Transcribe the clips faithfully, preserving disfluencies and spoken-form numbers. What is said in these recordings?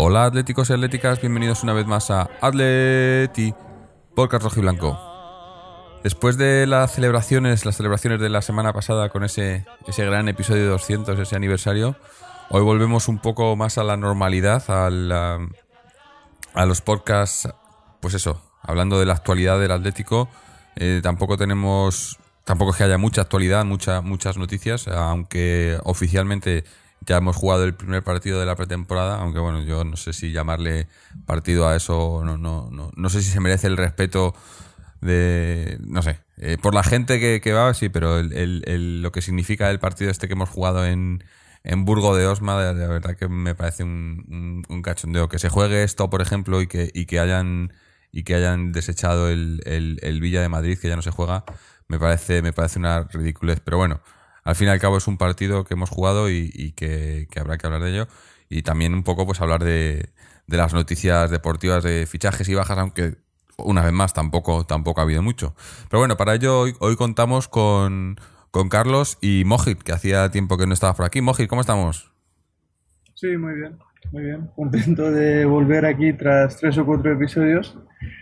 Hola atléticos y atléticas, bienvenidos una vez más a Atleti Podcast Rojiblanco. Después de las celebraciones, las celebraciones de la semana pasada con ese, ese gran episodio de doscientos, ese aniversario, hoy volvemos un poco más a la normalidad, a, la, a los podcasts, pues eso, hablando de la actualidad del Atlético. Eh, tampoco tenemos, tampoco es que haya mucha actualidad, mucha, muchas noticias, aunque oficialmente ya hemos jugado el primer partido de la pretemporada, aunque bueno, yo no sé si llamarle partido a eso, no, no, no, no sé si se merece el respeto de, no sé, eh, por la gente que, que va, sí, pero el, el, el, lo que significa el partido este que hemos jugado en, en Burgo de Osma, de, de verdad que me parece un, un, un cachondeo. Que se juegue esto, por ejemplo, y que, y que hayan y que hayan desechado el, el, el Villa de Madrid, que ya no se juega, me parece, me parece una ridiculez. Pero bueno, al fin y al cabo es un partido que hemos jugado y, y que, que habrá que hablar de ello. Y también un poco pues hablar de, de las noticias deportivas de fichajes y bajas, aunque una vez más tampoco, tampoco ha habido mucho. Pero bueno, para ello hoy, hoy contamos con, con Carlos y Mojit, que hacía tiempo que no estaba por aquí. Mojit, ¿cómo estamos? Sí, muy bien, muy bien. Contento de volver aquí tras tres o cuatro episodios.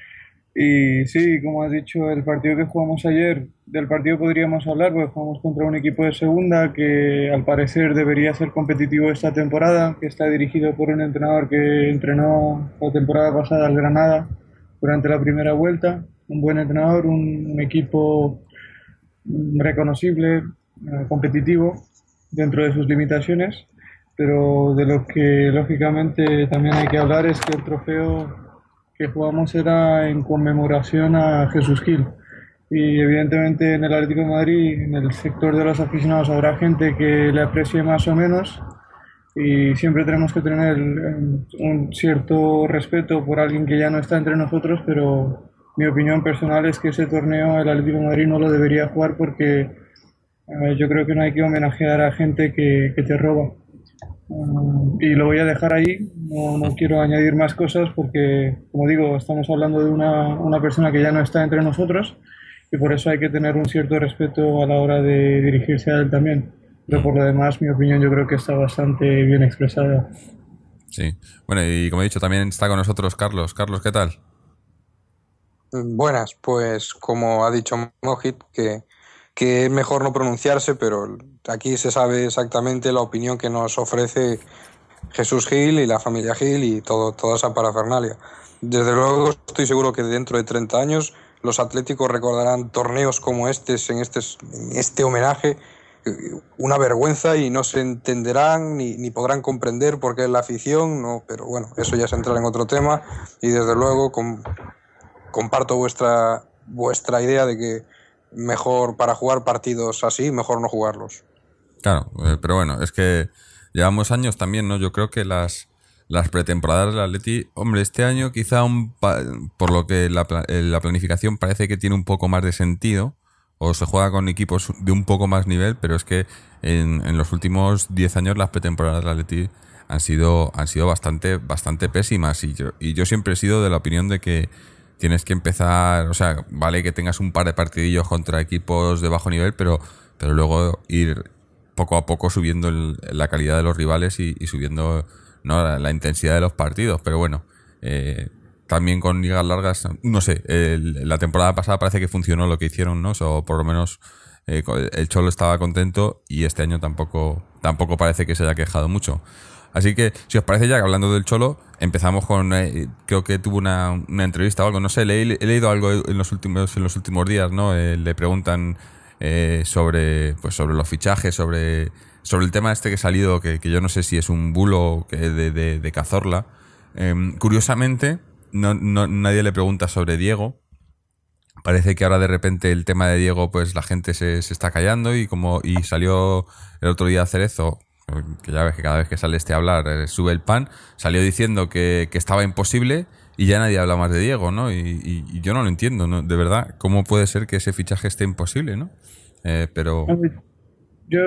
Y sí, como has dicho, el partido que jugamos ayer, del partido podríamos hablar, porque jugamos contra un equipo de segunda que al parecer debería ser competitivo esta temporada, que está dirigido por un entrenador que entrenó la temporada pasada al Granada durante la primera vuelta. Un buen entrenador, un, un equipo reconocible, eh, competitivo dentro de sus limitaciones, pero de lo que lógicamente también hay que hablar es que el trofeo que jugamos era en conmemoración a Jesús Gil. Y evidentemente en el Atlético de Madrid, en el sector de los aficionados, habrá gente que le aprecie más o menos y siempre tenemos que tener eh, un cierto respeto por alguien que ya no está entre nosotros, pero mi opinión personal es que ese torneo el Atlético de Madrid no lo debería jugar porque eh, yo creo que no hay que homenajear a gente que, que te roba. Um, y lo voy a dejar ahí, no, no quiero añadir más cosas porque, como digo, estamos hablando de una, una persona que ya no está entre nosotros y por eso hay que tener un cierto respeto a la hora de dirigirse a él también. Pero Mm, por lo demás, mi opinión yo creo que está bastante bien expresada. sí. Bueno, y como he dicho, también está con nosotros Carlos. Carlos, ¿qué tal? Buenas, pues como ha dicho Mojit, que, que es mejor no pronunciarse, pero aquí se sabe exactamente la opinión que nos ofrece Jesús Gil y la familia Gil y todo, toda esa parafernalia. Desde luego estoy seguro que dentro de treinta años los atléticos recordarán torneos como este, en este, en este homenaje, una vergüenza, y no se entenderán ni, ni podrán comprender por qué es la afición, no, pero bueno, eso ya es entrar en otro tema y desde luego con comparto vuestra, vuestra idea de que mejor para jugar partidos así, mejor no jugarlos. Claro, eh, pero bueno, es que llevamos años también, ¿no? Yo creo que las, las pretemporadas del Atleti, hombre, este año quizá un pa- por lo que la, pla- eh, la planificación parece que tiene un poco más de sentido, o se juega con equipos de un poco más nivel, pero es que en, en los últimos diez años las pretemporadas del Atleti han sido, han sido bastante, bastante pésimas, y yo, y yo siempre he sido de la opinión de que tienes que empezar, o sea, vale que tengas un par de partidillos contra equipos de bajo nivel, pero, pero luego ir poco a poco subiendo el- la calidad de los rivales y, y subiendo, ¿no?, la, la intensidad de los partidos. Pero bueno, eh, también con ligas largas, no sé, el- la temporada pasada parece que funcionó lo que hicieron, ¿no? O por lo menos eh, el Cholo estaba contento, y este año tampoco, tampoco parece que se haya quejado mucho. Así que, si os parece, ya que hablando del Cholo, empezamos con, eh, creo que tuvo una, una entrevista o algo, no sé, le, he leído algo en los últimos, en los últimos días, ¿no? Eh, le preguntan eh, sobre, pues sobre los fichajes, sobre, sobre el tema este que ha salido, que, que yo no sé si es un bulo que de, de, de Cazorla. Eh, curiosamente, no, no, nadie le pregunta sobre Diego. Parece que ahora de repente el tema de Diego, pues la gente se, se está callando, y como y salió el otro día Cerezo, que ya ves que cada vez que sale este a hablar eh, sube el pan, salió diciendo que, que estaba imposible, y ya nadie habla más de Diego, ¿no? Y, y- y yo no lo entiendo, ¿no? De verdad, ¿cómo puede ser que ese fichaje esté imposible, ¿no? Eh, pero, Yo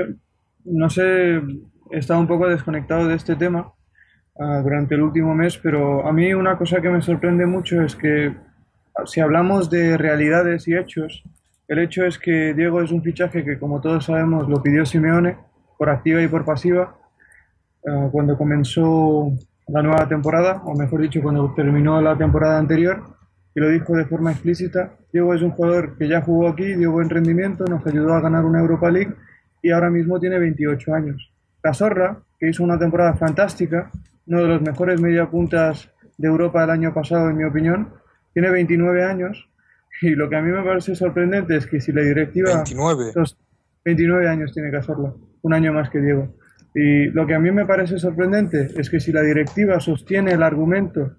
no sé, he estado un poco desconectado de este tema ah, durante el último mes, pero a mí una cosa que me sorprende mucho es que ah, si hablamos de realidades y hechos, el hecho es que Diego es un fichaje que, como todos sabemos, lo pidió Simeone por activa y por pasiva. Ah, cuando comenzó la nueva temporada, o mejor dicho, cuando terminó la temporada anterior, y lo dijo de forma explícita. Diego es un jugador que ya jugó aquí, dio buen rendimiento, nos ayudó a ganar una Europa League y ahora mismo tiene veintiocho años. Cazorla, que hizo una temporada fantástica, uno de los mejores mediapuntas de Europa el año pasado, en mi opinión, tiene veintinueve años y lo que a mí me parece sorprendente es que si la directiva... veintinueve. Los veintinueve años tiene Cazorla, un año más que Diego. Y lo que a mí me parece sorprendente es que si la directiva sostiene el argumento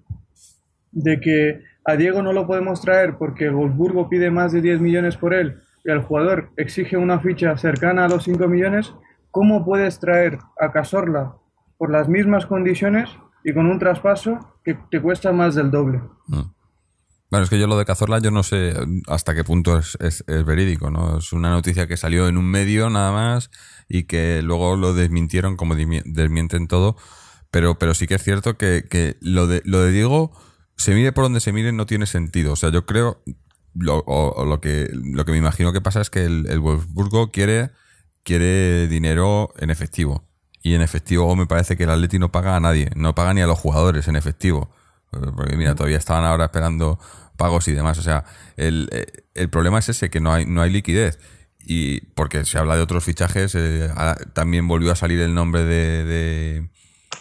de que a Diego no lo podemos traer porque el Wolfsburgo pide más de diez millones por él y el jugador exige una ficha cercana a los cinco millones, ¿cómo puedes traer a Cazorla por las mismas condiciones y con un traspaso que te cuesta más del doble? Mm. Bueno, es que yo lo de Cazorla yo no sé hasta qué punto es, es, es verídico, ¿no? Es una noticia que salió en un medio nada más y que luego lo desmintieron como desmienten todo, pero, pero sí que es cierto que, que lo de lo de Diego, se mire por donde se mire, no tiene sentido. O sea, yo creo, lo, o, o lo que lo que me imagino que pasa es que el, el Wolfsburgo quiere, quiere dinero en efectivo. Y en efectivo me parece que el Atleti no paga a nadie, no paga ni a los jugadores en efectivo. Porque mira, todavía estaban ahora esperando pagos y demás. O sea, el, el problema es ese, que no hay, no hay liquidez. Y porque se habla de otros fichajes, eh, también volvió a salir el nombre de, de,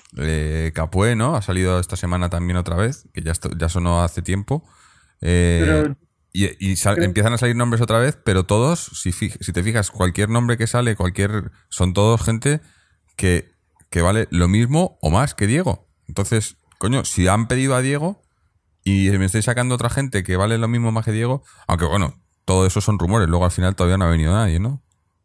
de Capué, ¿no? Ha salido esta semana también otra vez, que ya, esto, ya sonó hace tiempo. Eh, Pero, y y sal, creo... empiezan a salir nombres otra vez, pero todos, si, fi, si te fijas, cualquier nombre que sale, cualquier son todos gente que, que vale lo mismo o más que Diego. Entonces, coño, si han pedido a Diego y me estoy sacando otra gente que vale lo mismo más que Diego, aunque bueno, todo eso son rumores, luego al final todavía no ha venido nadie, ¿no?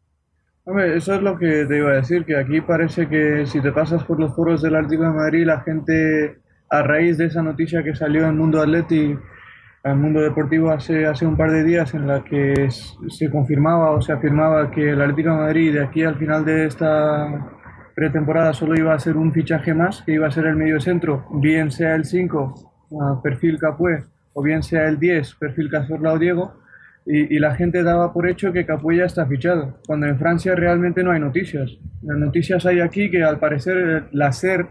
Hombre, eso es lo que te iba a decir, que aquí parece que si te pasas por los foros del Atlético de Madrid, la gente, a raíz de esa noticia que salió en Mundo Atleti, en Mundo Deportivo hace, hace un par de días, en la que se confirmaba o se afirmaba que el Atlético de Madrid de aquí al final de esta pretemporada solo iba a ser un fichaje más, que iba a ser el medio centro, bien sea el cinco, uh, perfil Capué, o bien sea el diez, perfil Cazorla o Diego, y, y la gente daba por hecho que Capué ya está fichado, cuando en Francia realmente no hay noticias. Las noticias hay aquí que al parecer la SER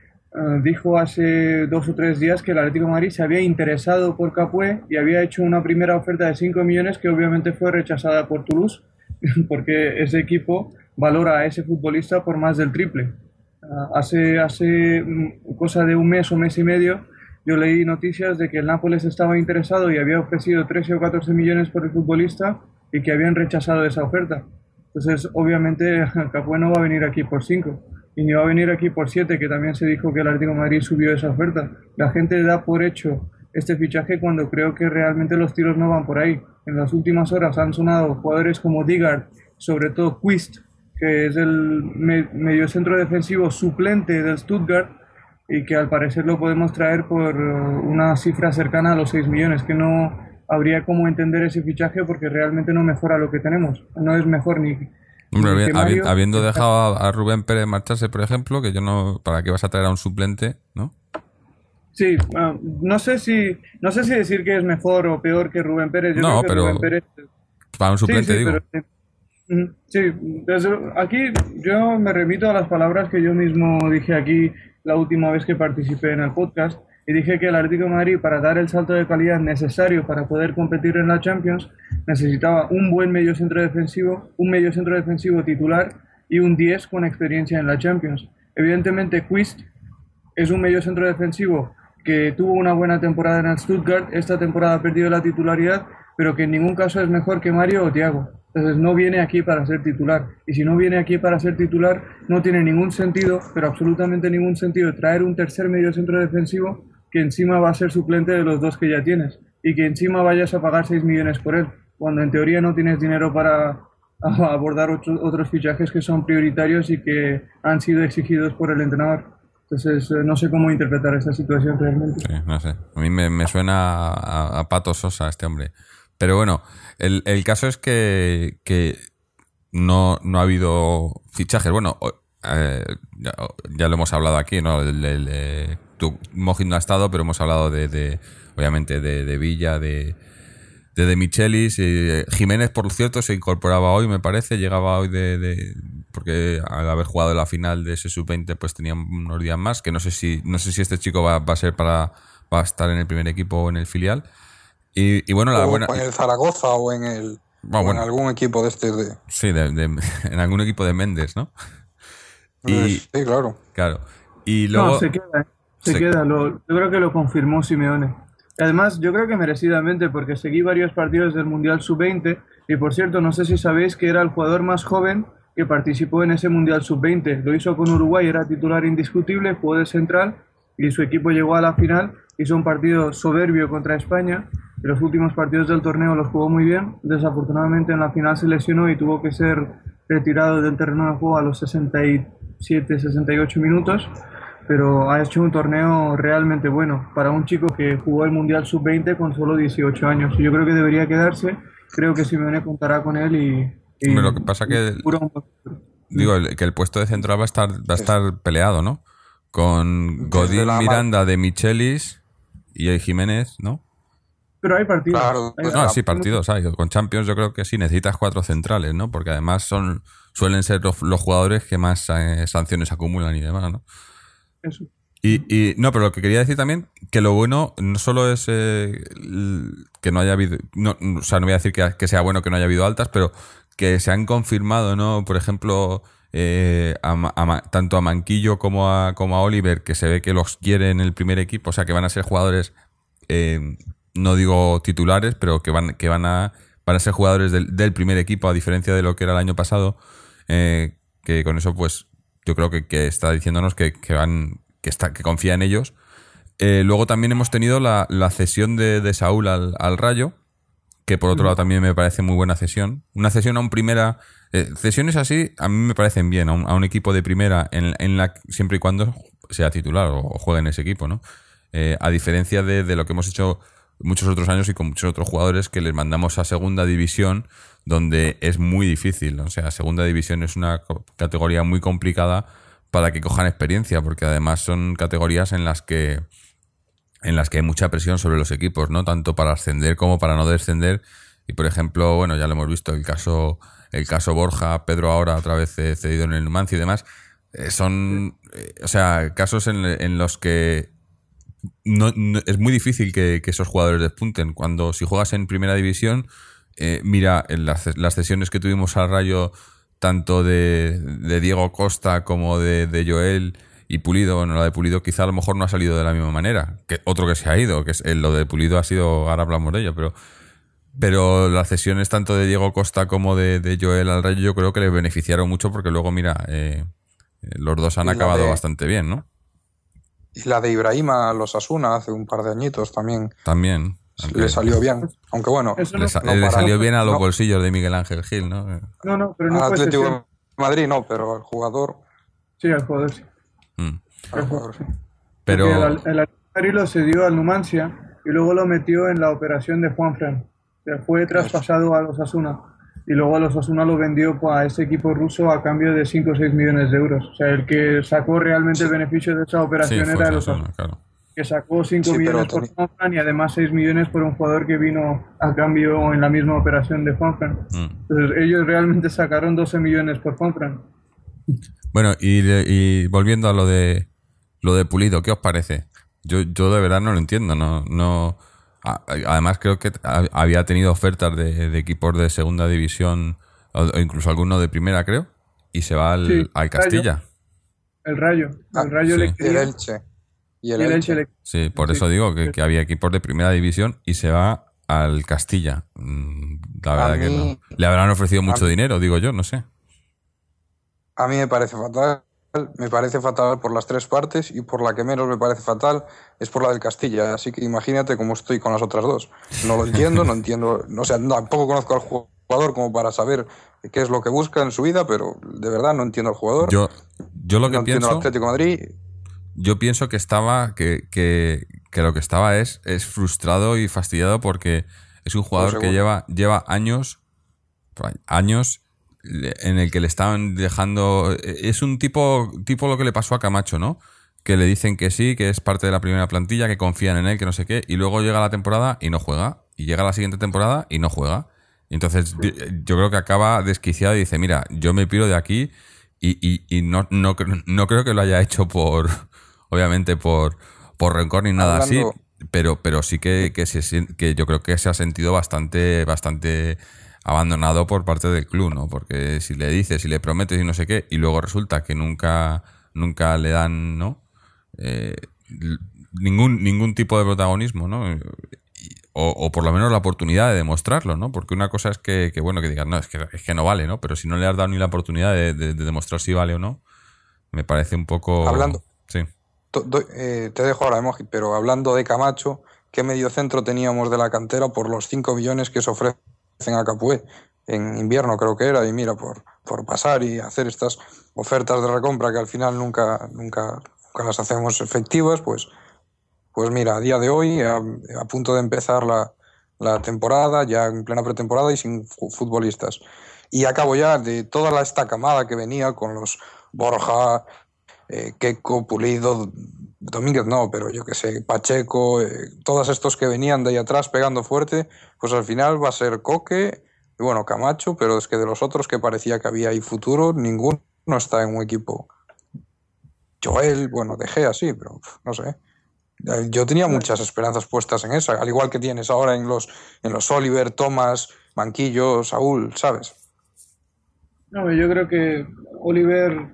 uh, dijo hace dos o tres días que el Atlético de Madrid se había interesado por Capué y había hecho una primera oferta de cinco millones que obviamente fue rechazada por Toulouse, porque ese equipo valora a ese futbolista por más del triple. Uh, hace, hace cosa de un mes o mes y medio yo leí noticias de que el Nápoles estaba interesado y había ofrecido trece o catorce millones por el futbolista y que habían rechazado esa oferta. Entonces, obviamente, Capué no va a venir aquí por cinco y ni va a venir aquí por siete, que también se dijo que el Atlético de Madrid subió esa oferta. La gente da por hecho este fichaje cuando creo que realmente los tiros no van por ahí. En las últimas horas han sonado jugadores como Digard, sobre todo Quist, que es el me mediocentro defensivo suplente del Stuttgart y que al parecer lo podemos traer por una cifra cercana a los seis millones, que no habría cómo entender ese fichaje porque realmente no mejora lo que tenemos. No es mejor ni... Hombre, ni habi- que Mario, habiendo dejado a, a Rubén Pérez marcharse, por ejemplo, que yo no... ¿Para qué vas a traer a un suplente, no? Sí, bueno, no sé si no sé si decir que es mejor o peor que Rubén Pérez. Yo No, creo que pero Rubén Pérez... para un Sí, suplente, sí, digo. pero... Mm, sí, desde- aquí yo me remito a las palabras que yo mismo dije aquí la última vez que participé en el podcast y dije que el Atlético de Madrid, para dar el salto de calidad necesario para poder competir en la Champions, necesitaba un buen mediocentro defensivo, un mediocentro defensivo titular y un diez con experiencia en la Champions. Evidentemente, Quist es un mediocentro defensivo que tuvo una buena temporada en el Stuttgart, esta temporada ha perdido la titularidad, pero que en ningún caso es mejor que Mario o Thiago. Entonces no viene aquí para ser titular. Y si no viene aquí para ser titular, no tiene ningún sentido, pero absolutamente ningún sentido, traer un tercer mediocentro defensivo que encima va a ser suplente de los dos que ya tienes y que encima vayas a pagar seis millones por él, cuando en teoría no tienes dinero para abordar otro, otros fichajes que son prioritarios y que han sido exigidos por el entrenador. Entonces, eh, no sé cómo interpretar esa situación realmente. Sí, no sé. A mí me, me suena a, a Pato Sosa este hombre. Pero bueno, el, el caso es que, que no, no ha habido fichajes. Bueno, eh, ya, ya lo hemos hablado aquí, ¿no? El, el, el, tú, Mojit no ha estado, pero hemos hablado de, de obviamente, de, de Villa, de, de, de Michelis. Eh, Jiménez, por cierto, se incorporaba hoy, me parece. Llegaba hoy de, de porque al haber jugado la final de ese sub veinte pues tenía unos días más, que no sé si no sé si este chico va, va a ser para va a estar en el primer equipo o en el filial. Y, y bueno, la o buena... en el Zaragoza o en el Bueno, o bueno. en algún equipo de este de... Sí, de, de- en algún equipo de Méndez, ¿no? Y, Sí, claro. claro. Y No, luego... se queda, ¿eh? se, se- queda. Lo, yo creo que lo confirmó Simeone. Además, yo creo que merecidamente, porque seguí varios partidos del Mundial sub veinte y, por cierto, no sé si sabéis que era el jugador más joven que participó en ese Mundial sub veinte. Lo hizo con Uruguay, era titular indiscutible, jugó de central y su equipo llegó a la final. Hizo un partido soberbio contra España. Y los últimos partidos del torneo los jugó muy bien. Desafortunadamente en la final se lesionó y tuvo que ser retirado del terreno de juego a los sesenta y siete, sesenta y ocho minutos, pero ha hecho un torneo realmente bueno para un chico que jugó el Mundial sub veinte con solo dieciocho años. Yo creo que debería quedarse, creo que Simeone contará con él y, y, Hombre, lo que pasa y que... seguro un buen futuro. Digo, el- que el puesto de central va a estar, va a estar peleado, ¿no? Con Desde Godín, la mar- Miranda, De Michelis y el Jiménez, ¿no? Pero hay partidos. Claro, Hay- pues No, la- sí, partidos hay. Con Champions yo creo que sí, necesitas cuatro centrales, ¿no? Porque además son suelen ser los, los jugadores que más eh, sanciones acumulan y demás, ¿no? eso. Y, y no, pero lo que quería decir también, que lo bueno no solo es eh, l- que no haya habido, no, o sea, no voy a decir que, que sea bueno que no haya habido altas, pero que se han confirmado, ¿no? Por ejemplo, eh, a Ma- a Ma- tanto a Manquillo como a, como a Oliver, que se ve que los quiere en el primer equipo, o sea, que van a ser jugadores, eh, no digo titulares, pero que van, que van a, van a ser jugadores del, del primer equipo, a diferencia de lo que era el año pasado, eh, que con eso, pues, yo creo que, que está diciéndonos que, que van, que está, que confía en ellos. Eh, luego también hemos tenido la, la cesión de, de Saúl al, al Rayo, que por otro lado también me parece muy buena cesión. Una cesión a un primera... eh, cesiones así a mí me parecen bien, a un, a un equipo de primera, en, en la siempre y cuando sea titular o, o juegue en ese equipo, ¿no? Eh, a diferencia de, de lo que hemos hecho muchos otros años y con muchos otros jugadores que les mandamos a segunda división, donde es muy difícil. O sea, segunda división es una co- categoría muy complicada para que cojan experiencia, porque además son categorías en las que en las que hay mucha presión sobre los equipos, ¿no? Tanto para ascender como para no descender. Y por ejemplo, bueno, ya lo hemos visto, el caso, el caso Borja, Pedro ahora otra vez eh, cedido en el Numancia y demás, eh, son, eh, o sea, casos en, en los que no, no- es muy difícil que, que esos jugadores despunten. Cuando si juegas en primera división, eh, mira, en las, las cesiones que tuvimos al Rayo, tanto de, de Diego Costa como de, de Joel y Pulido, bueno, la de Pulido quizá a lo mejor no ha salido de la misma manera. Que otro que se ha ido, que es eh, lo de Pulido ha sido, ahora hablamos de ello, pero pero las cesiones tanto de Diego Costa como de, de Joel al Rayo yo creo que les beneficiaron mucho porque luego, mira, eh, eh, los dos han Y la acabado de- bastante bien, ¿no? Y la de Ibrahima a los Asuna hace un par de añitos también También. Aunque le salió bien. Aunque bueno, Eso le, no, sa- no le para- salió bien a los no. bolsillos de Miguel Ángel Gil, ¿no? no, no, pero no al fue Atlético sesión. de Madrid no, pero al jugador, Sí, al jugador sí. Mm. al jugador sí. Pero Porque el, el Atlético de Madrid lo cedió al Numancia y luego lo metió en la operación de Juanfran. O sea, fue traspasado a los Asuna y luego a los Asuna lo vendió pues, a ese equipo ruso a cambio de cinco o seis millones de euros. O sea, el que sacó realmente el beneficio de esa sí, operación fue era los Osasuna, Asuna, claro. que sacó cinco Sí, pero millones por teni- Juanfran y además seis millones por un jugador que vino a cambio en la misma operación de Juanfran. Mm. Entonces ellos realmente sacaron doce millones por Juanfran. Bueno, y, de- y volviendo a lo de lo de Pulido, ¿qué os parece? Yo, yo de verdad no lo entiendo, no, no. a- Además creo que ha- había tenido ofertas de, de equipos de segunda división o, o incluso alguno de primera, creo, y se va al, Sí, al Castilla. El Rayo. Ah, El Rayo sí. le Y el quería. Elche. Y Y el el Elche. Elche le- Sí, por Sí. eso digo que, que había equipos de primera división y se va al Castilla. Mm, La A verdad que mí- no. Le habrán ofrecido mucho mí- dinero, digo yo, no sé. A mí me parece fatal, me parece fatal por las tres partes y por la que menos me parece fatal es por la del Castilla. Así que imagínate cómo estoy con las otras dos. No lo entiendo, no entiendo, no, o sea, tampoco conozco al jugador como para saber qué es lo que busca en su vida, pero de verdad no entiendo al jugador. Yo, yo lo que no entiendo pienso, al Atlético de Madrid. yo pienso que estaba, que, que, que lo que estaba es, es frustrado y fastidiado porque es un jugador que seguro. lleva, lleva años, años en el que le estaban dejando. Es un tipo, tipo lo que le pasó a Camacho, ¿no? Que le dicen que sí, que es parte de la primera plantilla, que confían en él, que no sé qué, y luego llega la temporada y no juega, y llega la siguiente temporada y no juega. Y entonces di- yo creo que acaba desquiciado y dice, mira, yo me piro de aquí Y, y, y no, no, cre- no creo que lo haya hecho por, obviamente, por, por rencor ni nada así, Hablando, pero, pero sí que, que, se, sien- que yo creo que se ha sentido bastante, bastante abandonado por parte del club, ¿no? Porque si le dices, si le prometes y no sé qué, y luego resulta que nunca, nunca le dan, ¿no? Eh, l- ningún, ningún tipo de protagonismo, ¿no? Y- O, o por lo menos la oportunidad de demostrarlo, ¿no? Porque una cosa es que, que, bueno, que digas, no, es que, es que no vale, ¿no? Pero si no le has dado ni la oportunidad de, de- de demostrar si vale o no, me parece un poco... hablando, Sí. to- doy- eh, te dejo ahora, Emoji, pero hablando de Camacho, ¿qué mediocentro teníamos de la cantera por los cinco millones que se ofrecen a Capué en invierno, creo que era? Y mira, por, por pasar y hacer estas ofertas de recompra que al final nunca, nunca, nunca las hacemos efectivas, pues, pues mira, a día de hoy, a, a punto de empezar la, la temporada, ya en plena pretemporada y sin fu- futbolistas. Y acabo ya de toda la esta camada que venía con los Borja, eh, Keco, Pulido, Domínguez no, pero yo que sé, Pacheco, eh, todos estos que venían de ahí atrás pegando fuerte, pues al final va a ser Coque y bueno, Camacho, pero es que de los otros que parecía que había ahí futuro, ninguno está en un equipo. Joel, bueno, De Gea sí, pero pf, no sé. Eh, Yo tenía muchas esperanzas puestas en esa, al igual que tienes ahora en los, en los Oliver, Tomás, Manquillo, Saúl, ¿sabes? No, yo creo que Oliver,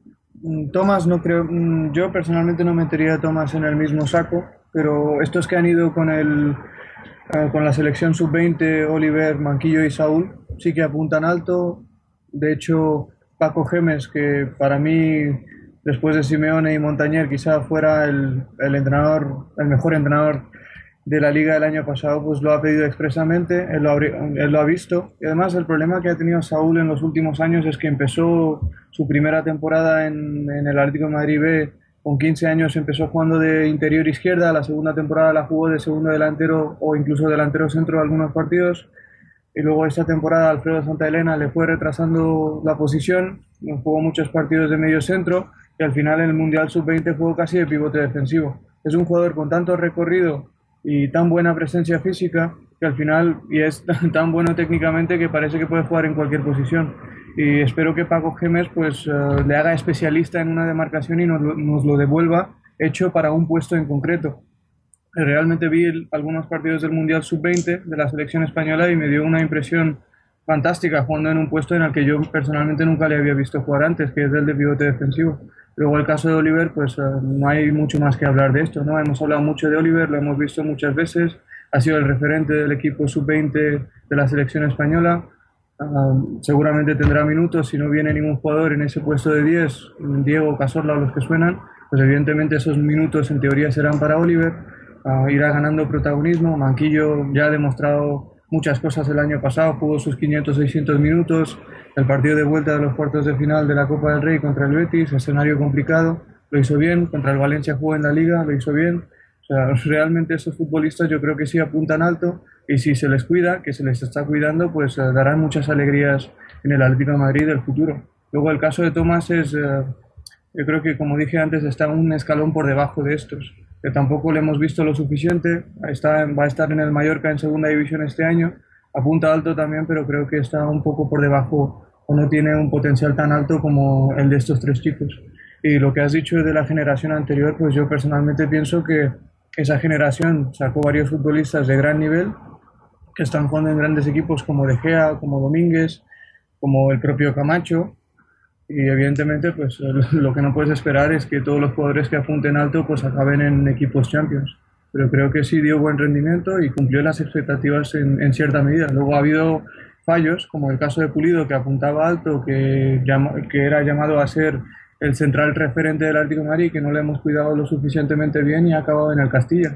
mm, Thomas no creo, mm, yo personalmente no metería a Thomas en el mismo saco, pero estos que han ido con el eh, con la selección sub veinte, Oliver, Manquillo y Saúl, sí que apuntan alto. De hecho, Paco Gemes, que para mí, después de Simeone y Montañer, quizá fuera el, el entrenador, el mejor entrenador de la liga del año pasado, pues lo ha pedido expresamente, él lo, ha, él lo ha visto. Y además el problema que ha tenido Saúl en los últimos años es que empezó su primera temporada en, en el Atlético de Madrid B con quince años, empezó jugando de interior izquierda, la segunda temporada la jugó de segundo delantero o incluso delantero centro de algunos partidos, y luego esta temporada Alfredo Santaelena le fue retrasando la posición, jugó muchos partidos de medio centro y al final en el Mundial sub veinte jugó casi de pivote defensivo. Es un jugador con tanto recorrido y tan buena presencia física que al final, y es tan bueno técnicamente que parece que puede jugar en cualquier posición. Y espero que Paco Gémez pues uh, le haga especialista en una demarcación y nos, nos lo devuelva hecho para un puesto en concreto. Realmente vi el, algunos partidos del Mundial sub veinte de la selección española y me dio una impresión fantástica jugando en un puesto en el que yo personalmente nunca le había visto jugar antes, que es el de pivote defensivo. Luego el caso de Oliver, pues uh, no hay mucho más que hablar de esto, ¿no? Hemos hablado mucho de Oliver, lo hemos visto muchas veces, ha sido el referente del equipo sub veinte de la selección española. Uh, seguramente tendrá minutos si no viene ningún jugador en ese puesto de diez, Diego, Cazorla o los que suenan, pues evidentemente esos minutos en teoría serán para Oliver. Uh, irá ganando protagonismo. Manquillo ya ha demostrado muchas cosas el año pasado, jugó sus quinientos seiscientos minutos, el partido de vuelta de los cuartos de final de la Copa del Rey contra el Betis, escenario complicado, lo hizo bien, contra el Valencia jugó en la Liga, lo hizo bien. O sea, realmente esos futbolistas yo creo que sí apuntan alto y si se les cuida, que se les está cuidando, pues uh, darán muchas alegrías en el Atlético de Madrid del futuro. Luego el caso de Tomás es, uh, yo creo que como dije antes, está un escalón por debajo de estos, que tampoco le hemos visto lo suficiente. Está, va a estar en el Mallorca en segunda división este año, apunta alto también, pero creo que está un poco por debajo o no tiene un potencial tan alto como el de estos tres chicos. Y lo que has dicho de la generación anterior, pues yo personalmente pienso que esa generación sacó varios futbolistas de gran nivel que están jugando en grandes equipos como De Gea, como Domínguez, como el propio Camacho, y evidentemente, pues lo que no puedes esperar es que todos los jugadores que apunten alto pues acaben en equipos Champions. Pero creo que sí dio buen rendimiento y cumplió las expectativas en, en cierta medida. Luego ha habido fallos, como el caso de Pulido, que apuntaba alto, que, llama, que era llamado a ser el central referente del Atlético de Madrid, que no le hemos cuidado lo suficientemente bien y ha acabado en el Castilla.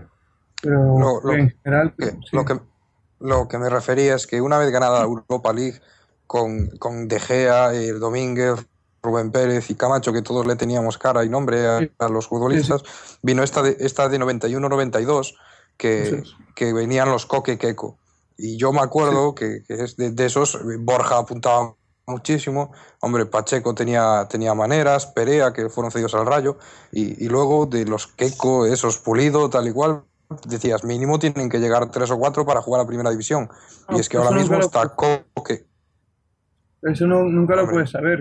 Pero Lo, lo, en general, que, sí. lo, que, lo que me refería es que una vez ganada la Europa League con, con De Gea, eh, Domínguez, Rubén Pérez y Camacho, que todos le teníamos cara y nombre a, Sí, a los sí, sí, futbolistas, vino esta de, esta de noventa y uno noventa y dos eso que, es. que venían los Coque Queco. Y yo me Sí. acuerdo que, que es de, de esos, Borja apuntaba muchísimo, hombre, Pacheco tenía, tenía maneras, Perea, que fueron cedidos al Rayo, y, y luego de los Queco, esos Pulido, tal y cual, decías, mínimo tienen que llegar tres o cuatro para jugar a primera división. Y No, es que ahora eso nunca mismo lo, está Coque. eso no, nunca lo Hombre, puedes saber.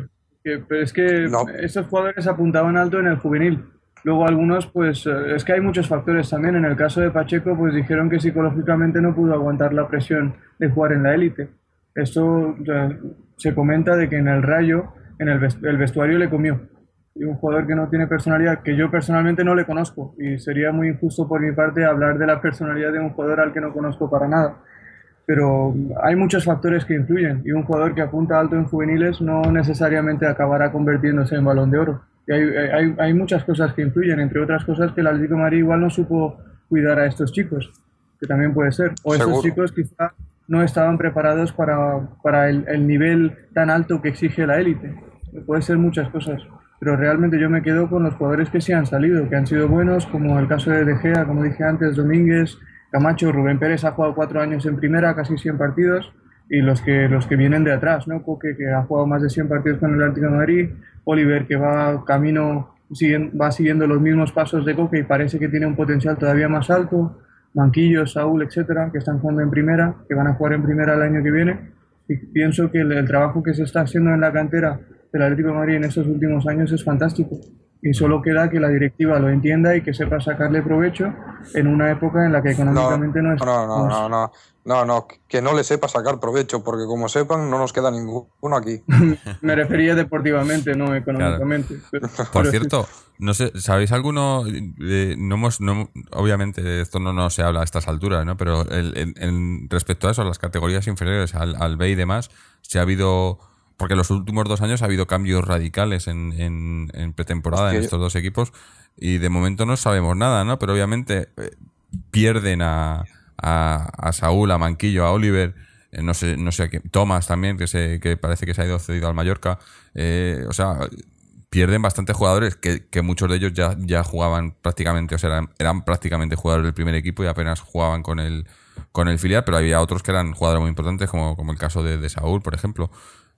Que, pero es que No, estos jugadores apuntaban alto en el juvenil. Luego algunos, pues eh, es que hay muchos factores también. En el caso de Pacheco, pues dijeron que psicológicamente no pudo aguantar la presión de jugar en la élite. Esto eh, se comenta de que en el Rayo, en el, ves- el vestuario le comió. Y un jugador que no tiene personalidad, que yo personalmente no le conozco, y sería muy injusto por mi parte hablar de la personalidad de un jugador al que no conozco para nada, pero hay muchos factores que influyen y un jugador que apunta alto en juveniles no necesariamente acabará convirtiéndose en Balón de Oro. Y hay, hay, hay muchas cosas que influyen, entre otras cosas que el Atlético de Madrid igual no supo cuidar a estos chicos, que también puede ser. O estos seguro. chicos quizá no estaban preparados para, para el, el nivel tan alto que exige la élite. Puede ser muchas cosas. Pero realmente yo me quedo con los jugadores que sí han salido, que han sido buenos, como el caso de De Gea, como dije antes, Domínguez, Camacho, Rubén Pérez ha jugado cuatro años en primera, casi cien partidos, y los que, los que vienen de atrás, ¿no? Coque, que ha jugado más de cien partidos con el Atlético de Madrid, Oliver, que va camino, siguen- va siguiendo los mismos pasos de Coque y parece que tiene un potencial todavía más alto, Manquillo, Saúl, etcétera, que están jugando en primera, que van a jugar en primera el año que viene, y pienso que el, el trabajo que se está haciendo en la cantera del Atlético de Madrid en estos últimos años es fantástico. Y solo queda que la directiva lo entienda y que sepa sacarle provecho en una época en la que No, económicamente no no, no, estamos. no, no, no, no, que no le sepa sacar provecho, porque como sepan, no nos queda ninguno aquí. Me refería deportivamente, no Claro. económicamente. Pero, Por pero sí. cierto, no sé, ¿sabéis alguno? Eh, no hemos, no, obviamente esto no, no se habla a estas alturas, ¿no? Pero el- el- en- respecto a eso, a las categorías inferiores, al, al B y demás, se ha habido, porque en los últimos dos años ha habido cambios radicales en, en, en pretemporada en Hostia, estos dos equipos y de momento no sabemos nada, ¿no? Pero obviamente eh, pierden a, a, a Saúl, a Manquillo, a Oliver. eh, No sé, no sé a quién. Thomas también, que se, que parece que se ha ido cedido al Mallorca. Eh, o sea, pierden bastantes jugadores que, que muchos de ellos ya, ya jugaban prácticamente, o sea, eran, eran prácticamente jugadores del primer equipo y apenas jugaban con el, con el filial, pero había otros que eran jugadores muy importantes, como, como el caso de, de Saúl, por ejemplo.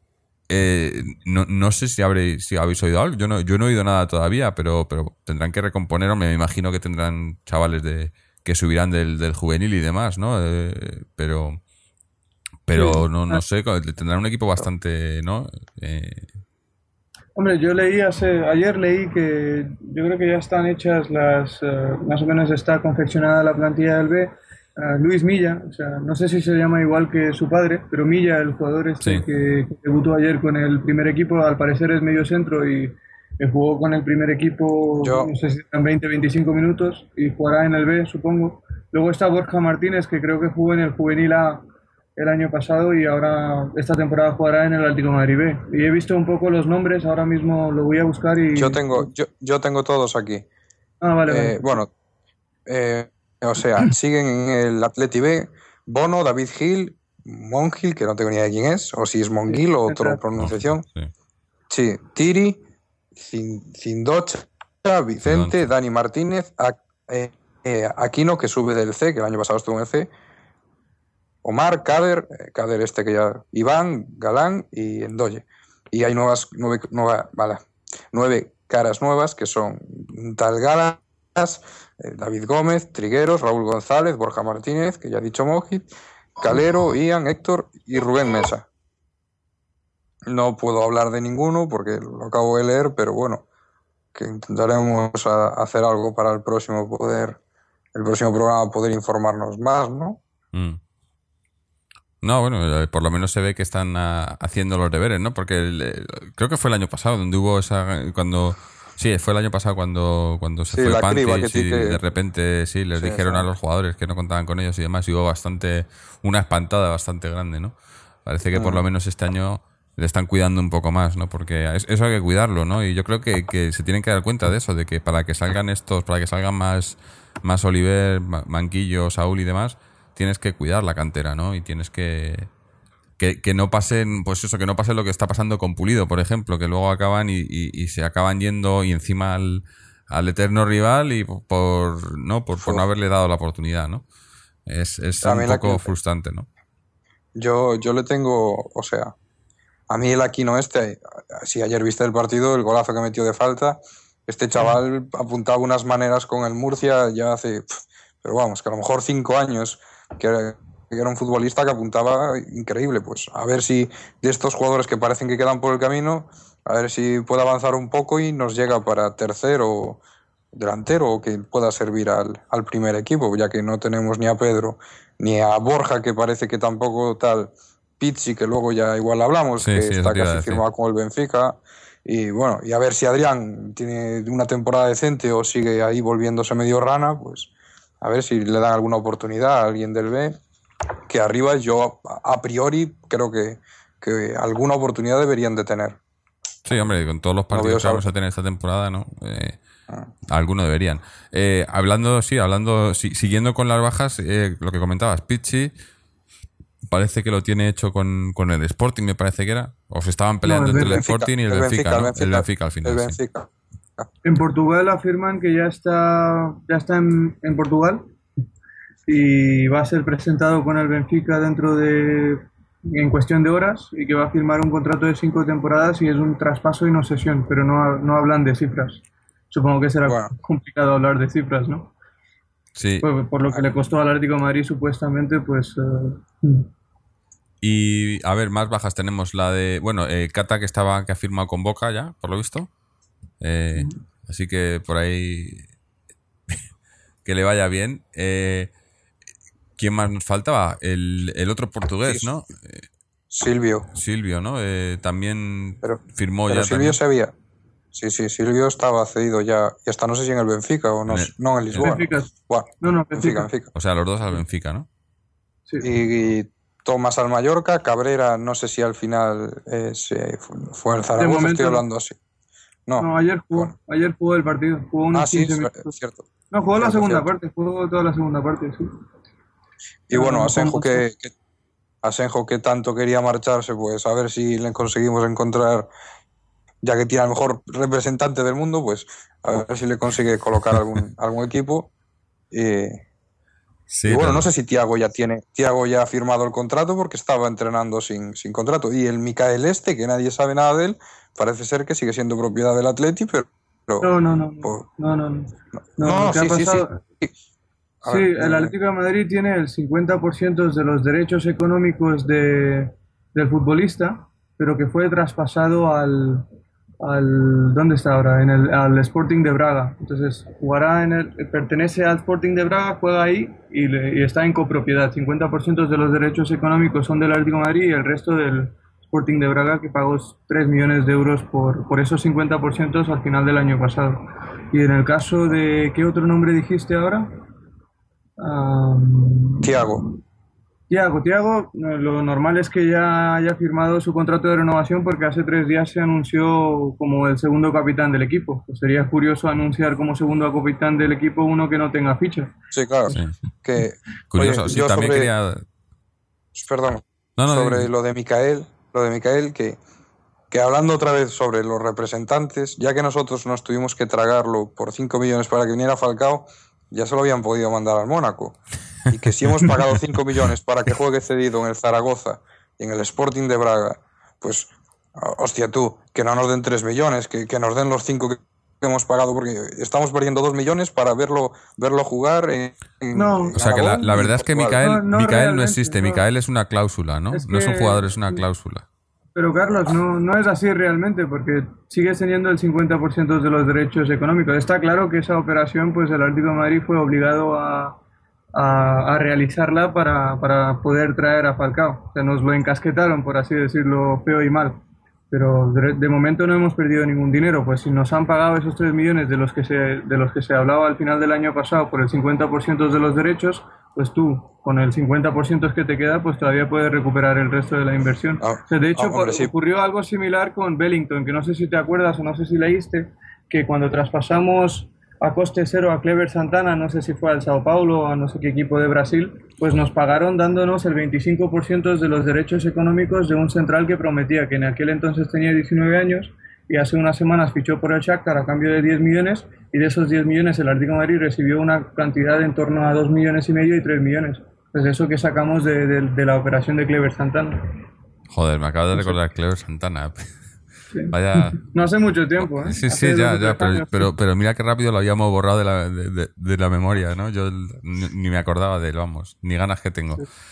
Eh, no, no sé si habréis, si habéis oído algo, yo no, yo no he oído nada todavía, pero, pero tendrán que recomponer, hombre, me imagino que tendrán chavales de que subirán del, del juvenil y demás, ¿no? Eh, pero, Sí. pero no, Ah, no sé, tendrán un equipo bastante, ¿no? Eh, hombre, yo leí hace, ayer leí que yo creo que ya están hechas las, eh, más o menos está confeccionada la plantilla del B. Ah, Luis Milla, o sea, no sé si se llama igual que su padre, pero Milla, el jugador este sí. que, que debutó ayer con el primer equipo, al parecer es medio centro y eh, jugó con el primer equipo, yo, no sé si eran veinte veinticinco minutos y jugará en el B, supongo. Luego está Borja Martínez, que creo que jugó en el Juvenil A el año pasado y ahora esta temporada jugará en el Atlético de Madrid B. Y he visto un poco los nombres, ahora mismo lo voy a buscar yo y... tengo, yo, yo tengo todos aquí. Ah, vale, vale. Eh, bueno, eh, o sea, siguen en el Atleti B, Bono, David Gil, Mongil, que no tengo ni idea de quién es, o si es Sí, Monguil o otra central. Monje, pronunciación. sí. Sí, Tiri, Cin- Cindocha, Vicente, Fidonche. Dani Martínez, A- eh, eh, Aquino, que sube del C, que el año pasado estuvo en el C, Omar, Kader, eh, Kader este que ya, Iván, Galán y Endoye. Y hay nuevas, nueve, nueva- vale, nueve caras nuevas que son Tal Galas, eh, David Gómez, Trigueros, Raúl González, Borja Martínez, que ya ha dicho Mojit, Calero, Ian, Héctor y Rubén Mesa. No puedo hablar de ninguno porque lo acabo de leer, pero bueno, que intentaremos a- hacer algo para el próximo poder, el próximo programa poder informarnos más, ¿no? Mm. No, bueno, eh, por lo menos se ve que están ah, haciendo los deberes, ¿no? Porque el, eh, creo que fue el año pasado donde hubo esa cuando sí, fue el año pasado cuando cuando se Sí, fue la criba que Pankage ti y que de repente sí les sí, dijeron a eso. los jugadores que no contaban con ellos y demás y hubo bastante una espantada bastante grande, ¿no? Parece que por lo Mm. menos este año le están cuidando un poco más, ¿no? Porque es- eso hay que cuidarlo, ¿no? Y yo creo que, que se tienen que dar cuenta de eso, de que para que salgan estos, para que salgan más más Oliver, Ma- Manquillo, Saúl y demás, tienes que cuidar la cantera, ¿no? Y tienes que que, que no pasen, pues eso, que no pase lo que está pasando con Pulido, por ejemplo, que luego acaban y, y- y se acaban yendo y encima al, al eterno rival y por no por, por no Fu. haberle dado la oportunidad, ¿no? Es, es un También la poco que frustrante, ¿no? yo, yo le tengo, o sea, a mí el Aquino este, si ayer viste el partido, el golazo que metió de falta, este chaval apuntaba unas maneras con el Murcia ya hace, pf, pero vamos, que a lo mejor cinco años, que era un futbolista que apuntaba increíble. Pues a ver si de estos jugadores que parecen que quedan por el camino, a ver si puede avanzar un poco y nos llega para tercero delantero o que pueda servir al, al primer equipo, ya que no tenemos ni a Pedro ni a Borja, que parece que tampoco tal, Pizzi, que luego ya igual hablamos, Sí, que sí, eso está te iba a casi decir. firmado con el Benfica. Y bueno, y a ver si Adrián tiene una temporada decente o sigue ahí volviéndose medio rana, pues a ver si le dan alguna oportunidad a alguien del B, que arriba yo a a priori creo que, que alguna oportunidad deberían de tener. Sí, hombre, con todos los No veo partidos que esa- vamos a tener esta temporada, ¿no? Eh, Ah. alguno deberían. Eh, hablando, sí, hablando, si- siguiendo con las bajas, eh, lo que comentabas, Pichi parece que lo tiene hecho con, con el Sporting, me parece que era. O se estaban No, peleando el entre el Benfica. Sporting y el, el Benfica, Benfica, el ¿no? Benfica, El Benfica al el final, sí. Benfica. En Portugal afirman que ya está, ya está en, en Portugal y va a ser presentado con el Benfica dentro de, en cuestión de horas, y que va a firmar un contrato de cinco temporadas y es un traspaso y no cesión, pero no, no hablan de cifras. Supongo que será Bueno, complicado hablar de cifras, ¿no? Sí. Por, por lo que le costó al Atlético de Madrid supuestamente, pues... eh, Y a ver, más bajas tenemos la de, bueno, eh, Cata, que estaba, que ha firmado con Boca ya, por lo visto. Eh, así que por ahí que le vaya bien. Eh, ¿quién más nos faltaba? El, el otro portugués, sí, ¿no? Silvio. Silvio, ¿no? Eh, también Pero, firmó pero ya Silvio también. se había. Sí, sí, Silvio estaba cedido ya. Y hasta no sé si en el Benfica o no, En sé- el- no en en- Lisboa. Benfica. Bueno, No, no, Benfica, Benfica. Benfica. O sea, los dos al Benfica, ¿no? Sí. Y, y Tomás al Mallorca, Cabrera, no sé si al final eh, se fue, fue al De Zaragoza, estoy momento no. hablando así. No, No, ayer jugó, bueno. ayer jugó el partido, jugó unos Ah, sí, quince es minutos. cierto. No, jugó la Cierto, segunda cierto. parte, jugó toda la segunda parte, sí. Y bueno, Ah, Asenjo con- que, que- Asenjo que tanto quería marcharse, pues a ver si le conseguimos encontrar, ya que tiene al mejor representante del mundo, pues a ver si le consigue colocar algún, algún equipo. Y, Sí, y bueno, pero no sé si Thiago ya tiene, Thiago ya ha firmado el contrato porque estaba entrenando sin, sin contrato. Y el Micael este, que nadie sabe nada de él, parece ser que sigue siendo propiedad del Atleti, pero... No, no, no, por- no, no, no. no, No, lo que sí, ha sí, sí. pasado... A Sí, ver, el dime. Atlético de Madrid tiene el cincuenta por ciento de los derechos económicos de, del futbolista, pero que fue traspasado al, al ¿dónde está ahora? En el, al Sporting de Braga. Entonces, jugará en el, pertenece al Sporting de Braga, juega ahí y, le- y está en copropiedad. cincuenta por ciento de los derechos económicos son del Atlético de Madrid y el resto del Sporting de Braga, que pagó tres millones de euros por, por esos cincuenta por ciento al final del año pasado. Y en el caso de, ¿qué otro nombre dijiste ahora? Um, Thiago. Tiago, Tiago, no, lo normal es que ya haya firmado su contrato de renovación porque hace tres días se anunció como el segundo capitán del equipo. Pues sería curioso anunciar como segundo capitán del equipo uno que no tenga ficha. Sí, claro. sí. Que, Curioso. oye, Sí, yo también sobre, quería. perdón, No, no, sobre di- lo de Micael, lo de Micael, que, que hablando otra vez sobre los representantes, ya que nosotros nos tuvimos que tragarlo por cinco millones para que viniera Falcao, ya se lo habían podido mandar al Mónaco. Y que si hemos pagado cinco millones para que juegue cedido en el Zaragoza y en el Sporting de Braga, pues, hostia tú, que no nos den tres millones, que, que nos den los cinco que hemos pagado, porque estamos perdiendo dos millones para verlo, verlo jugar en, en- No. en O sea que la, Aragón la y verdad es que Portugal. Micael, No, no Micael no realmente, existe. no. Micael es una cláusula, ¿no? Es No es un que- jugador, es una cláusula. Pero Carlos, no, no es así realmente porque sigue teniendo el cincuenta por ciento de los derechos económicos. Está claro que esa operación, pues el Atlético de Madrid fue obligado a, a, a realizarla para, para poder traer a Falcao. O sea, nos lo encasquetaron, por así decirlo, feo y mal. Pero de, de momento no hemos perdido ningún dinero, pues si nos han pagado esos tres millones de los que se, de los que se hablaba al final del año pasado por el cincuenta por ciento de los derechos, pues tú, con el cincuenta por ciento que te queda, pues todavía puedes recuperar el resto de la inversión. Ah, O sea, de hecho, ah, hombre, por- sí. ocurrió algo similar con Bellington, que no sé si te acuerdas o no sé si leíste, que cuando traspasamos a coste cero a Clever Santana, no sé si fue al Sao Paulo o a no sé qué equipo de Brasil, pues nos pagaron dándonos el veinticinco por ciento de los derechos económicos de un central que prometía, que en aquel entonces tenía diecinueve años y hace unas semanas fichó por el Shakhtar a cambio de diez millones, y de esos diez millones el Atlético de Madrid recibió una cantidad de en torno a dos millones y medio y tres millones. Pues eso que sacamos de, de- de la operación de Clever Santana. Joder, me acabo de recordar Clever Santana. Sí. Vaya. No hace mucho tiempo, ¿eh? Sí, Hace sí, ya, dos o ya, tres pero, años. pero, pero mira qué rápido lo habíamos borrado de la, de, de- de la memoria, ¿no? Yo ni, ni me acordaba de él, vamos, ni ganas que tengo.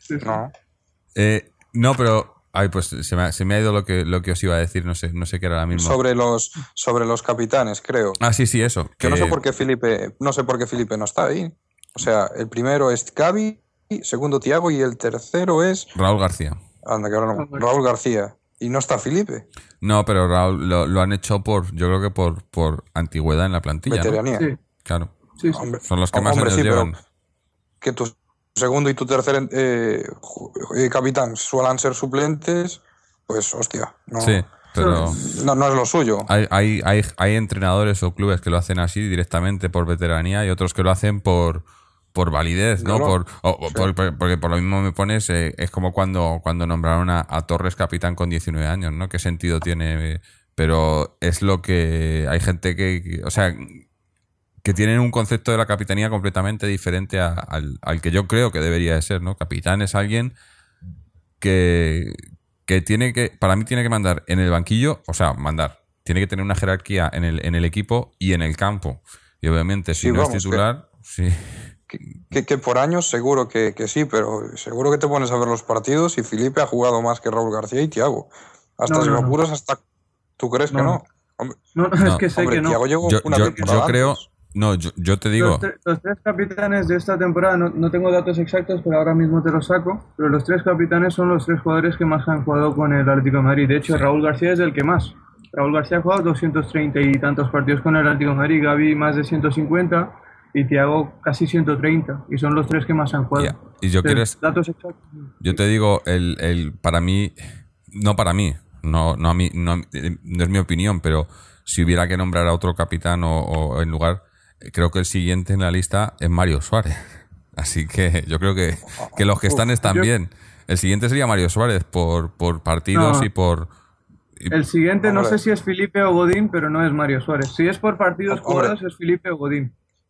Sí, sí. No. Eh, no, pero... Ay, pues se me ha, se me ha ido lo que, lo que os iba a decir, no sé, no sé qué era ahora mismo. Sobre los, sobre los capitanes, creo. Ah, sí, sí, eso. Yo no sé que- por qué Felipe, no sé por qué Felipe no está ahí. O sea, el primero es Gavi, segundo Thiago y el tercero es Raúl García. anda, que ahora no- Raúl García. Y no está Felipe. No, pero Raúl lo, lo han hecho por, yo creo que por, por antigüedad en la plantilla, ¿no? Veteranía. Sí, Claro. sí, sí. Hombre, Son los que más hombre, años sí, pero llevan. que tu segundo y tu tercer eh, ju- eh, capitán suelan ser suplentes, pues hostia, no, Sí, pero no, no es lo suyo. hay, hay, hay, hay entrenadores o clubes que lo hacen así directamente por veteranía y otros que lo hacen por, por validez, ¿no? Claro, Por, o- o sí. por- por- porque por lo mismo me pones, eh, es como cuando, cuando nombraron a, a Torres capitán con diecinueve años, ¿no? ¿Qué sentido tiene? Eh, Pero es lo que hay gente que, que- o sea, que tienen un concepto de la capitanía completamente diferente a- al, al que yo creo que debería de ser, ¿no? Capitán es alguien que, que tiene que, para mí tiene que mandar en el banquillo, o sea, mandar, tiene que tener una jerarquía en el, en el equipo y en el campo. Y obviamente, si Sí, no es vamos, titular, sí. Que, que, que por años seguro que, que sí, pero seguro que te pones a ver los partidos y Felipe ha jugado más que Raúl García y Thiago. Hasta No, si no, lo no. apuras, hasta tú crees que No. no. Hombre, No, no, es No. que sé hombre, que no. Thiago llegó Yo, una yo, temporada yo creo, antes. no, yo, yo te Los, digo, tre- los tres capitanes de esta temporada, no, no tengo datos exactos, pero ahora mismo te los saco. Pero los tres capitanes son los tres jugadores que más han jugado con el Atlético de Madrid. De hecho, Sí. Raúl García es el que más. Raúl García ha jugado doscientos treinta y tantos partidos con el Atlético de Madrid, Gavi más de ciento cincuenta y Thiago casi ciento treinta. Y son los tres que más han jugado. Ya, y yo Entonces, quiero- datos exactos. yo te digo, el, el, para mí, no para mí, no, no, a mí no, no es mi opinión, pero si hubiera que nombrar a otro capitán o, o en lugar, creo que el siguiente en la lista es Mario Suárez. Así que yo creo que, que los que están están yo- bien. El siguiente sería Mario Suárez por, por partidos No. y por... y- El siguiente no Hombre. sé si es Felipe o Godín, pero no es Mario Suárez. Si es por partidos Hombre. jugados es Felipe o Godín.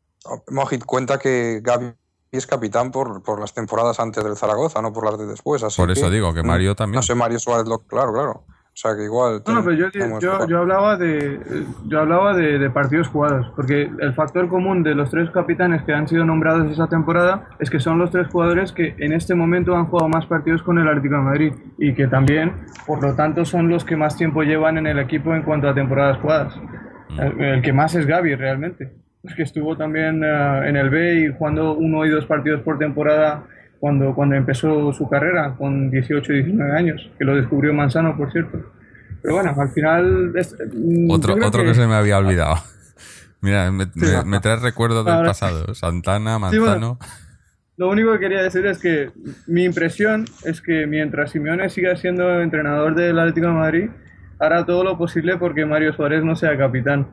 Mojit cuenta que Gavi es capitán por, por las temporadas antes del Zaragoza, no por las de después. Así Por eso que, digo que mm, Mario también. No sé, Mario Suárez, lo, claro, claro. O sea que igual. No, no, pero yo, tenemos- yo, yo hablaba de yo hablaba de, de partidos jugados, porque el factor común de los tres capitanes que han sido nombrados esa temporada es que son los tres jugadores que en este momento han jugado más partidos con el Atlético de Madrid y que también, por lo tanto, son los que más tiempo llevan en el equipo en cuanto a temporadas jugadas. El, el que más es Gavi realmente, es que estuvo también eh, en el B y jugando uno y dos partidos por temporada cuando, cuando empezó su carrera con dieciocho y diecinueve años, que lo descubrió Manzano, por cierto. Pero bueno, al final... es- mm, Otro, yo creo otro que... se me había olvidado. Mira, me, me, me trae recuerdos del Ahora- pasado. Santana, Sí, bueno. Manzano... Lo único que quería decir es que mi impresión es que mientras Simeone siga siendo entrenador del Atlético de Madrid, hará todo lo posible porque Mario Suárez no sea capitán.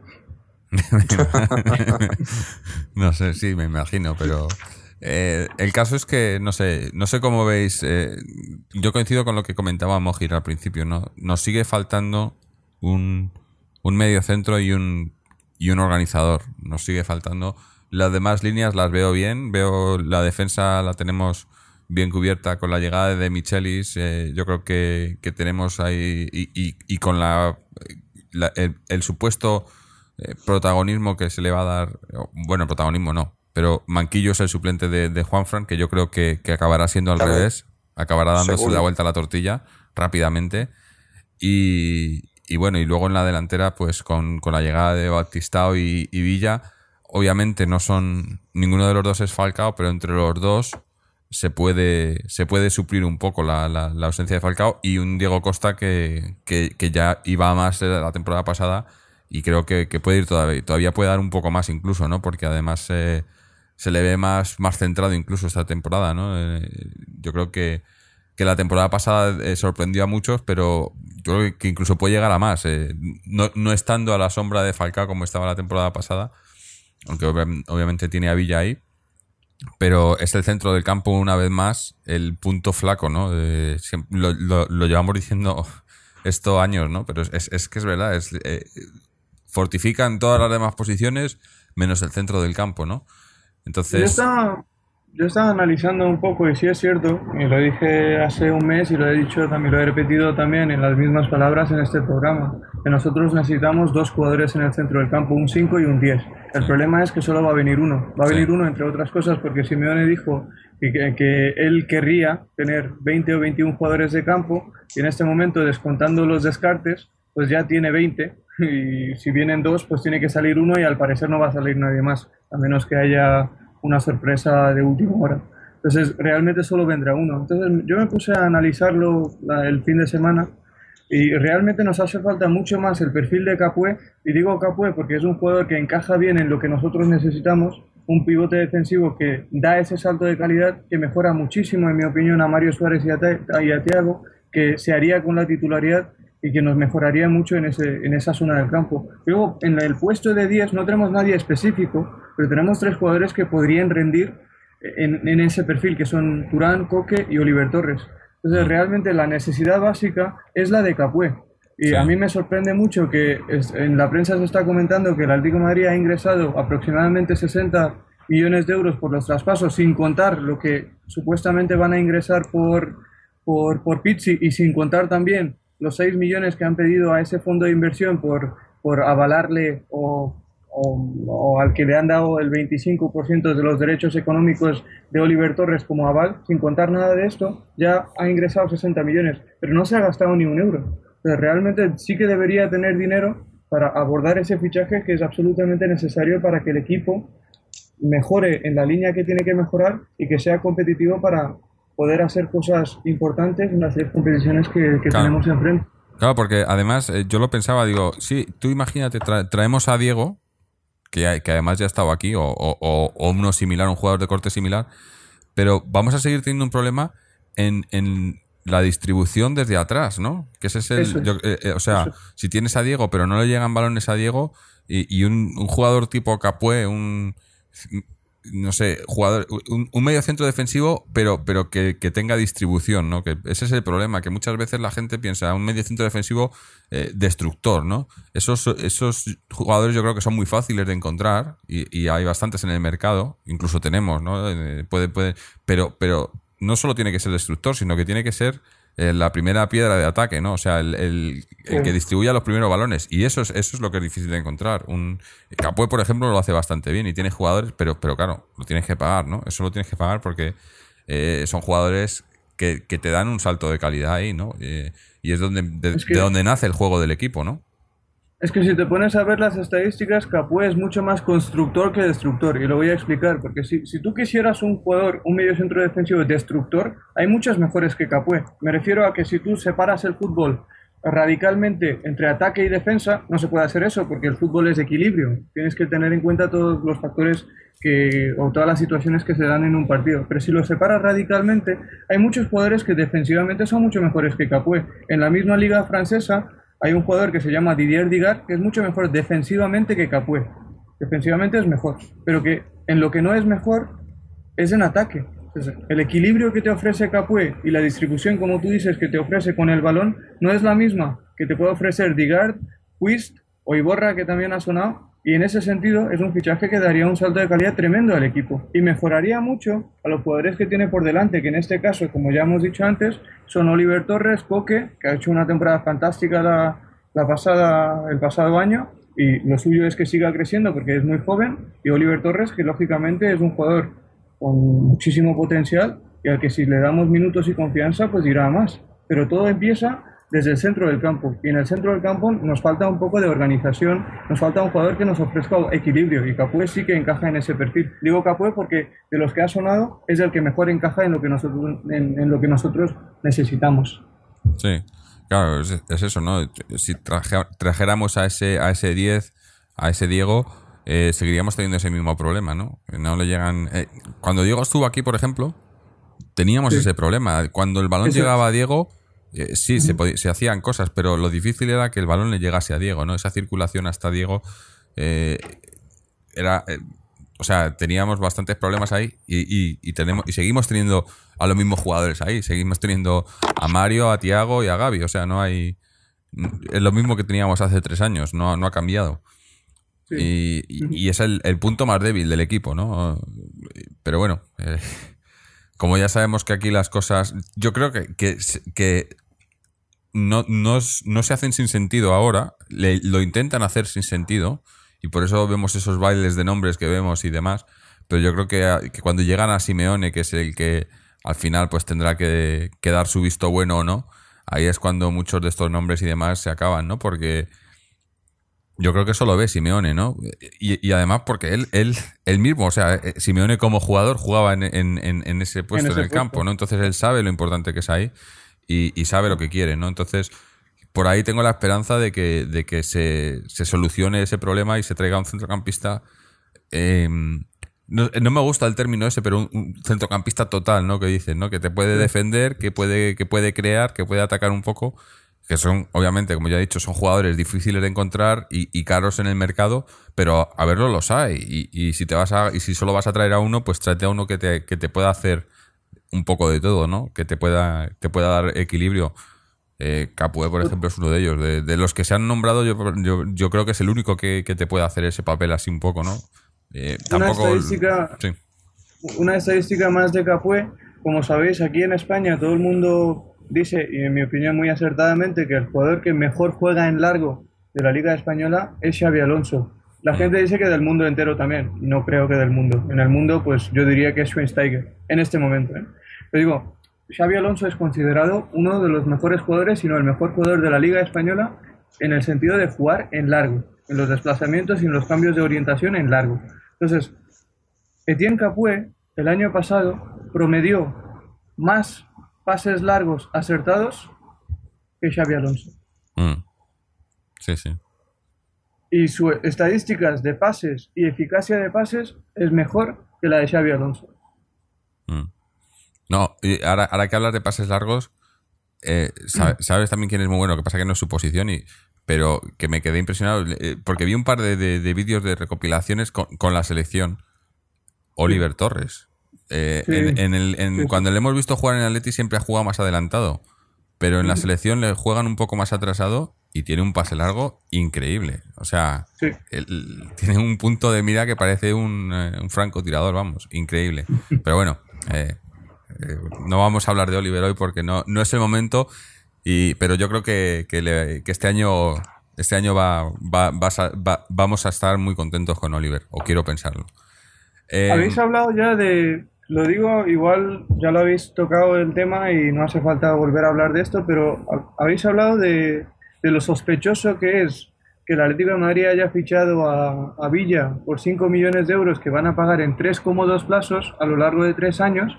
No sé, sí, me imagino, pero eh, el caso es que, no sé, no sé cómo veis, eh, yo coincido con lo que comentaba Mojir al principio, ¿no? Nos sigue faltando un, un medio centro y un, y un organizador, nos sigue faltando. Las demás líneas las veo bien, veo la defensa la tenemos bien cubierta con la llegada de Michelis, eh, yo creo que, que tenemos ahí, y, y, y con la, la- el, el supuesto eh, protagonismo que se le va a dar, o, bueno, protagonismo no, pero Manquillo es el suplente de, de Juanfran, que yo creo que, que acabará siendo al Claro. revés, acabará dándose Seguro. la vuelta a la tortilla rápidamente. Y, y bueno, y luego en la delantera, pues con, con la llegada de Batistao y, y Villa, obviamente no son, ninguno de los dos es Falcao, pero entre los dos se puede, se puede suplir un poco la, la, la ausencia de Falcao y un Diego Costa que, que, que ya iba a más de la temporada pasada y creo que, que puede ir todavía, todavía puede dar un poco más incluso, ¿no? Porque además eh, se le ve más, más centrado incluso esta temporada, ¿no? Eh, yo creo que, que la temporada pasada eh, sorprendió a muchos, pero yo creo que incluso puede llegar a más, eh, no, no estando a la sombra de Falcao como estaba la temporada pasada, aunque obvi- obviamente tiene a Villa ahí, pero es el centro del campo una vez más el punto flaco, ¿no? Eh, siem- lo, lo- lo llevamos diciendo esto años, ¿no? Pero es, es- es que es verdad, es, eh, fortifican todas las demás posiciones menos el centro del campo, ¿no? Yo Entonces, estaba, Yo estaba analizando un poco y sí es cierto, y lo dije hace un mes y lo he dicho también, lo he repetido también en las mismas palabras en este programa, que nosotros necesitamos dos jugadores en el centro del campo, un cinco y un diez. El problema es que solo va a venir uno, va a Sí, venir uno entre otras cosas porque Simeone dijo que, que, que él querría tener veinte o veintiún jugadores de campo y en este momento descontando los descartes, pues ya tiene veinte y si vienen dos, pues tiene que salir uno y al parecer no va a salir nadie más, a menos que haya una sorpresa de última hora. Entonces, realmente solo vendrá uno. Entonces, yo me puse a analizarlo la- el fin de semana y realmente nos hace falta mucho más el perfil de Capué. Y digo Capué porque es un jugador que encaja bien en lo que nosotros necesitamos, un pivote defensivo que da ese salto de calidad, que mejora muchísimo, en mi opinión, a Mario Suárez y a, Te- y a Thiago, que se haría con la titularidad y que nos mejoraría mucho en, ese, en esa zona del campo. Luego, en el puesto de diez no tenemos nadie específico, pero tenemos tres jugadores que podrían rendir en, en ese perfil, que son Turán, Coque y Oliver Torres. Entonces, mm, realmente la necesidad básica es la de Capué. Y sí, a mí me sorprende mucho que es- en la prensa se está comentando que el Atlético de Madrid ha ingresado aproximadamente sesenta millones de euros por los traspasos, sin contar lo que supuestamente van a ingresar por, por, por Pizzi y sin contar también los seis millones que han pedido a ese fondo de inversión por, por avalarle o, o, o al que le han dado el veinticinco por ciento de los derechos económicos de Oliver Torres como aval, sin contar nada de esto, ya ha ingresado sesenta millones, pero no se ha gastado ni un euro. Entonces, realmente sí que debería tener dinero para abordar ese fichaje que es absolutamente necesario para que el equipo mejore en la línea que tiene que mejorar y que sea competitivo para poder hacer cosas importantes en las diez competiciones que, que claro. tenemos enfrente. Claro, porque además eh, yo lo pensaba, digo, sí, tú imagínate, tra- traemos a Diego, que, hay- que además ya ha estado aquí, o, o, o- o uno similar, un jugador de corte similar, pero vamos a seguir teniendo un problema en, en la distribución desde atrás, ¿no? Que ese es Eso el... yo- es, eh, eh, o sea, eso es. si tienes a Diego, pero no le llegan balones a Diego, y, y un, un jugador tipo Capué, un... no sé, jugador, un, un medio centro defensivo, pero, pero que, que tenga distribución, ¿no? Que ese es el problema, que muchas veces la gente piensa un medio centro defensivo eh, destructor, ¿no? Esos, esos jugadores yo creo que son muy fáciles de encontrar y, y hay bastantes en el mercado, incluso tenemos, ¿no? Eh, puede, puede, pero, pero no solo tiene que ser destructor, sino que tiene que ser eh, la primera piedra de ataque, ¿no? O sea, el, el, el que distribuya los primeros balones. Y eso es, eso es lo que es difícil de encontrar. Un Capué, por ejemplo, lo hace bastante bien y tiene jugadores, pero, pero claro, lo tienes que pagar, ¿no? Eso lo tienes que pagar porque eh, son jugadores que, que te dan un salto de calidad ahí, ¿no? Eh, y es donde de, Es de que donde nace el juego del equipo, ¿no? Es que si te pones a ver las estadísticas, Capué es mucho más constructor que destructor, y lo voy a explicar, porque si, si tú quisieras un jugador, un medio centro defensivo destructor, hay muchos mejores que Capué. Me refiero a que si tú separas el fútbol radicalmente entre ataque y defensa, no se puede hacer eso, porque el fútbol es de equilibrio. Tienes que tener en cuenta todos los factores que, o todas las situaciones que se dan en un partido. Pero si lo separas radicalmente, hay muchos jugadores que defensivamente son mucho mejores que Capué. En la misma liga francesa, hay un jugador que se llama Didier Digard, que es mucho mejor defensivamente que Capué. Defensivamente es mejor, pero que en lo que no es mejor es en ataque. Entonces, el equilibrio que te ofrece Capué y la distribución, como tú dices, que te ofrece con el balón, no es la misma que te puede ofrecer Digard, Quist o Iborra, que también ha sonado. Y en ese sentido es un fichaje que daría un salto de calidad tremendo al equipo y mejoraría mucho a los jugadores que tiene por delante, que en este caso, como ya hemos dicho antes, son Oliver Torres, Coque, que ha hecho una temporada fantástica la, la pasada, el pasado año, y lo suyo es que siga creciendo porque es muy joven, y Oliver Torres, que lógicamente es un jugador con muchísimo potencial y al que si le damos minutos y confianza, pues dirá más. Pero todo empieza desde el centro del campo. Y en el centro del campo nos falta un poco de organización, nos falta un jugador que nos ofrezca equilibrio. Y Capué sí que encaja en ese perfil. Digo Capué porque de los que ha sonado es el que mejor encaja en lo que nosotros, en, en lo que nosotros necesitamos. Sí, claro, es, es eso, ¿no? Si traje, trajéramos a ese a ese diez, a ese Diego, eh, seguiríamos teniendo ese mismo problema, ¿no? No le llegan... Eh, cuando Diego estuvo aquí, por ejemplo, teníamos Sí, ese problema. Cuando el balón eso llegaba es. a Diego, eh, sí, se, podía- se hacían cosas, pero lo difícil era que el balón le llegase a Diego, ¿no? Esa circulación hasta Diego eh, era... eh, o sea, teníamos bastantes problemas ahí y, y, y tenemos y seguimos teniendo a los mismos jugadores ahí. Seguimos teniendo a Mario, a Thiago y a Gavi. O sea, no hay... Es lo mismo que teníamos hace tres años, no, no ha cambiado. Sí. Y, y- y es el, el punto más débil del equipo, ¿no? Pero bueno, eh, como ya sabemos que aquí las cosas, yo creo que, que, que no, no, es- no se hacen sin sentido ahora, le- lo intentan hacer sin sentido, y por eso vemos esos bailes de nombres que vemos y demás, pero yo creo que, a- que cuando llegan a Simeone, que es el que al final pues tendrá que, que dar su visto bueno o no, ahí es cuando muchos de estos nombres y demás se acaban, ¿no? Porque yo creo que eso lo ve Simeone, ¿no? Y, y además porque él, él, él mismo, o sea, eh, Simeone como jugador jugaba en, en, en- en ese En puesto en ese el campo, puesto. ¿no? Entonces él sabe lo importante que es ahí y, y sabe lo que quiere, ¿no? Entonces, por ahí tengo la esperanza de que, de que se, se solucione ese problema y se traiga un centrocampista. eh, no, no me gusta el término ese, pero un, un centrocampista total, ¿no? Que dicen, ¿no? Que te puede Sí. defender, que puede, que puede crear, que puede atacar un poco, que son, obviamente, como ya he dicho, son jugadores difíciles de encontrar y, y caros en el mercado, pero a verlo los hay. Y, y si te vas a, y si solo vas a traer a uno, pues tráete a uno que te, que te pueda hacer un poco de todo, ¿no? Que te pueda, te pueda dar equilibrio. Eh, Capué, por ejemplo, es uno de ellos. De, de los que se han nombrado, yo, yo, yo creo que es el único que, que te puede hacer ese papel así un poco, ¿no? Eh, Una tampoco. estadística, Sí. una estadística más de Capué, como sabéis, aquí en España todo el mundo dice, y en mi opinión muy acertadamente, que el jugador que mejor juega en largo de la Liga Española es Xavi Alonso. La Mm, gente dice que del mundo entero también, y no creo que del mundo. En el mundo, pues yo diría que es Schweinsteiger, en este momento, ¿eh? Pero digo, Xavi Alonso es considerado uno de los mejores jugadores, si no el mejor jugador de la Liga Española, en el sentido de jugar en largo, en los desplazamientos y en los cambios de orientación en largo. Entonces, Etienne Capoue el año pasado promedió más pases largos acertados que Xavi Alonso. mm. Sí, sí. Y sus estadísticas de pases y eficacia de pases es mejor que la de Xavi Alonso. Mm. No, y ahora, ahora que hablas de pases largos, eh, sabe- sabes también quién es muy bueno, que pasa que no es su posición, y, pero que me quedé impresionado, eh, porque vi un par de, de- de vídeos de recopilaciones con, con la selección. Sí, Oliver Torres. Eh, sí, en, en el, en- sí, sí. cuando le hemos visto jugar en el Atleti siempre ha jugado más adelantado, pero en la Ujú. selección le juegan un poco más atrasado y tiene un pase largo increíble. O sea, Sí. él- tiene un punto de mira que parece un, eh, un francotirador, vamos, increíble. Pero bueno, eh, eh, no vamos a hablar de Oliver hoy porque no, no es el momento, y, pero yo creo que, que, le- que este año, este año va, va- vas a- va- vamos a estar muy contentos con Oliver, o quiero pensarlo. Habéis Eh, hablado ya de, lo digo, igual ya lo habéis tocado el tema y no hace falta volver a hablar de esto, pero ha- habéis hablado de, de lo sospechoso que es que el Atlético de Madrid haya fichado a, a Villa por cinco millones de euros que van a pagar en tres cómodos plazos a lo largo de tres años,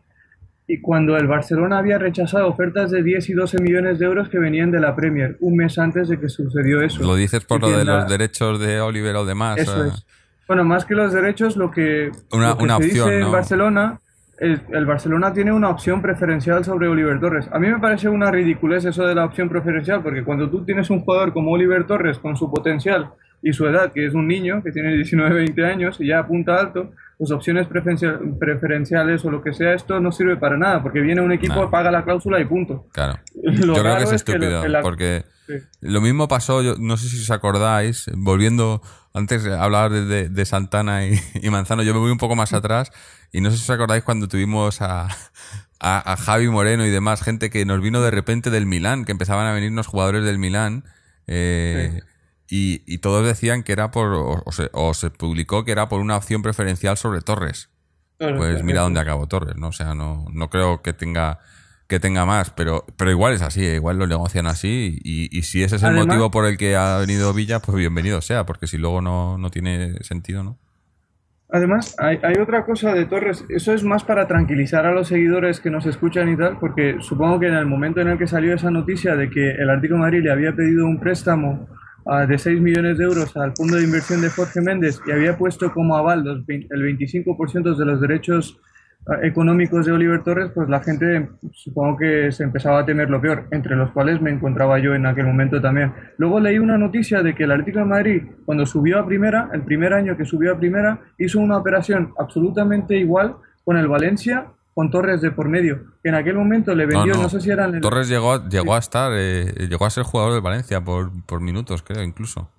y cuando el Barcelona había rechazado ofertas de diez y doce millones de euros que venían de la Premier un mes antes de que sucedió eso. ¿Lo dices por lo de los Entienda, derechos de Oliver o demás? eso Eh, es. Bueno, más que los derechos, lo que, una, lo que una se opción, dice en ¿no? Barcelona, es, el Barcelona tiene una opción preferencial sobre Oliver Torres. A mí me parece una ridiculez eso de la opción preferencial, porque cuando tú tienes un jugador como Oliver Torres con su potencial y su edad, que es un niño, que tiene diecinueve veinte años y ya apunta alto, pues opciones preferencia- preferenciales o lo que sea, esto no sirve para nada, porque viene un equipo, Nada, paga la cláusula y punto. claro. Lo Yo creo que raro es es que el, estúpido, el- porque sí, lo mismo pasó, yo no sé si os acordáis, volviendo, antes hablabas de, de- de Santana y, y Manzano, yo me voy un poco más atrás, y no sé si os acordáis cuando tuvimos a, a, a Javi Moreno y demás, gente que nos vino de repente del Milán, que empezaban a venirnos jugadores del Milán, sí, eh, y, y todos decían que era por, o, o se, o se publicó que era por una opción preferencial sobre Torres. claro, Pues mira eso dónde es. acabó Torres, ¿no? O sea, no, no creo que tenga que tenga más, pero, pero igual es así, eh, igual lo negocian así, y, y si ese es el Además, motivo por el que ha venido Villa, pues bienvenido sea, porque si luego no, no tiene sentido, ¿no? Además, hay, hay otra cosa de Torres, eso es más para tranquilizar a los seguidores que nos escuchan y tal, porque supongo que en el momento en el que salió esa noticia de que el Atlético de Madrid le había pedido un préstamo ah, de seis millones de euros al fondo de inversión de Jorge Méndez y había puesto como aval los vein- el veinticinco por ciento de los derechos ah, económicos de Oliver Torres, pues la gente supongo que se empezaba a temer lo peor, entre los cuales me encontraba yo en aquel momento también. Luego leí una noticia de que el Atlético de Madrid, cuando subió a primera, el primer año que subió a primera, hizo una operación absolutamente igual con el Valencia, con Torres de por medio, que en aquel momento le No, vendió, no no. sé si eran... El, Torres llegó, a- sí, llegó a estar, eh, llegó a ser jugador del Valencia por, por minutos, creo, incluso.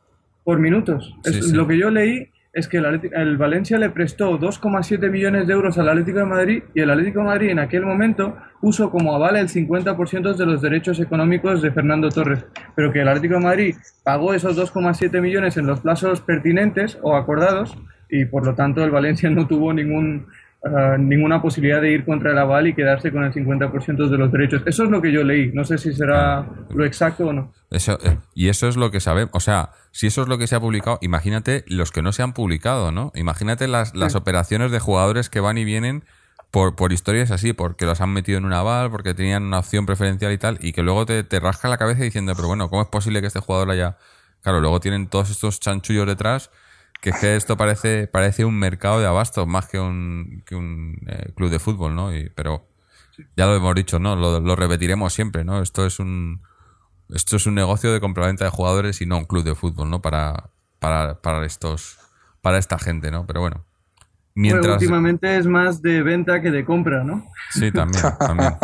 por minutos. Sí, Es, sí. lo que yo leí es que el, Atleti- el Valencia le prestó dos coma siete millones de euros al Atlético de Madrid y el Atlético de Madrid en aquel momento puso como aval el cincuenta por ciento de los derechos económicos de Fernando Torres, pero que el Atlético de Madrid pagó esos dos coma siete millones en los plazos pertinentes o acordados y por lo tanto el Valencia no tuvo ningún, ah, ninguna posibilidad de ir contra el aval y quedarse con el cincuenta por ciento de los derechos. Eso es lo que yo leí, no sé si será lo exacto o no. Eso, eh, y eso es lo que sabemos. O sea, si eso es lo que se ha publicado, imagínate los que no se han publicado, ¿no? Imagínate las, las Sí. operaciones de jugadores que van y vienen por, por historias así, porque los han metido en un aval, porque tenían una opción preferencial y tal, y que luego te, te rasca la cabeza diciendo, pero bueno, ¿cómo es posible que este jugador haya...? Claro, luego tienen todos estos chanchullos detrás, que es que esto parece, parece un mercado de abastos más que un, que un eh, club de fútbol, ¿no? Y, pero ya lo hemos dicho, ¿no? Lo, lo repetiremos siempre, ¿no? Esto es un... Esto es un negocio de compraventa de jugadores y no un club de fútbol, ¿no? Para, para, para estos, para esta gente, ¿no? Pero bueno, Bueno, mientras, últimamente es más de venta que de compra, ¿no? sí, también, también,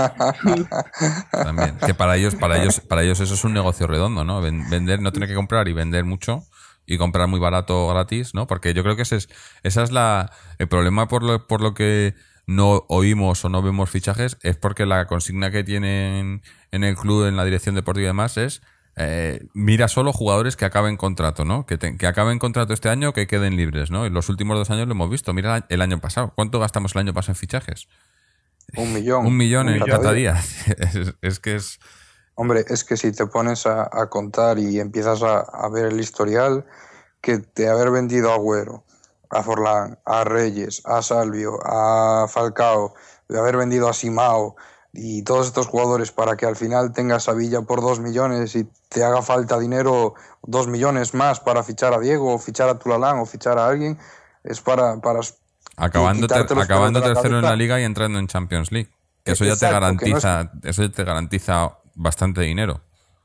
también. Que para ellos, para ellos, para ellos eso es un negocio redondo, ¿no? Ven- Vender, no tener que comprar y vender mucho y comprar muy barato gratis, ¿no? Porque yo creo que ese es, esa es la, el problema por lo, por lo que no oímos o no vemos fichajes es porque la consigna que tienen en el club, en la dirección deportiva y demás es eh, mira solo jugadores que acaben contrato, ¿no? Que, te- que acaben contrato este año, que queden libres, ¿no? En los últimos dos años lo hemos visto. Mira el año pasado. ¿Cuánto gastamos el año pasado en fichajes? Un millón. Un millón un en cada cada día. día. Es, es que es... Hombre, es que si te pones a, a contar y empiezas a, a ver el historial, que de haber vendido a Agüero, a Forlán, a Reyes, a Salvio, a Falcao, de haber vendido a Simao y todos estos jugadores para que al final tengas a Villa por dos millones y te haga falta dinero, dos millones más para fichar a Diego o fichar a Tulalán o fichar a alguien, es para, para Acabando, ter- quitarte los pelos acabando de la tercero en la cabeza. liga y entrando en Champions League. Que eso ya te Exacto, que no es- garantiza, eso ya te garantiza bastante dinero.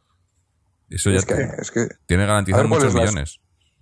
Eso ya Es que, te, es que, tiene a garantizado ver cuál muchos es la- millones.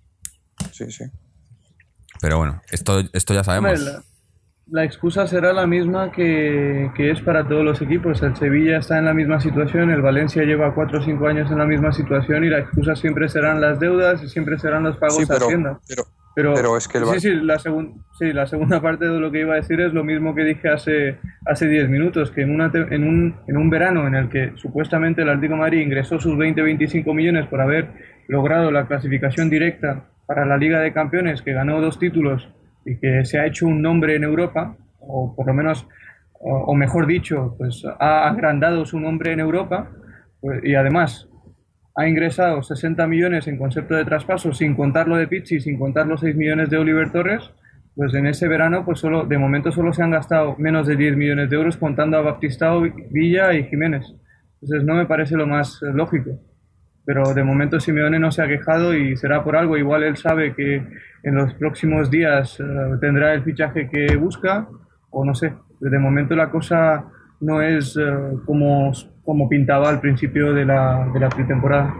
sí, sí. Pero bueno, esto, esto ya Hombre, sabemos. la, la excusa será la misma que, que es para todos los equipos. El Sevilla está en la misma situación, el Valencia lleva cuatro o cinco años en la misma situación y la excusa siempre serán las deudas y siempre serán los pagos Sí, a pero, Hacienda. pero, Pero, pero es que el sí, Va- sí, la segun- sí, la segunda parte de lo que iba a decir es lo mismo que dije hace hace diez minutos, que en, una te- en, un, en un verano en el que supuestamente el Atlético de Madrid ingresó sus veinte veinticinco millones por haber logrado la clasificación directa para la Liga de Campeones, que ganó dos títulos y que se ha hecho un nombre en Europa, o por lo menos, o, o mejor dicho, pues ha agrandado su nombre en Europa, pues, y además ha ingresado sesenta millones en concepto de traspaso, sin contar lo de Pizzi, sin contar los seis millones de Oliver Torres, pues en ese verano, pues solo, de momento solo se han gastado menos de diez millones de euros contando a Baptistao, Villa y Jiménez. Entonces no me parece lo más eh, lógico. Pero de momento Simeone no se ha quejado y será por algo. Igual él sabe que en los próximos días eh, tendrá el fichaje que busca, o no sé. De momento la cosa no es eh, como, como pintaba al principio de la, de la pretemporada.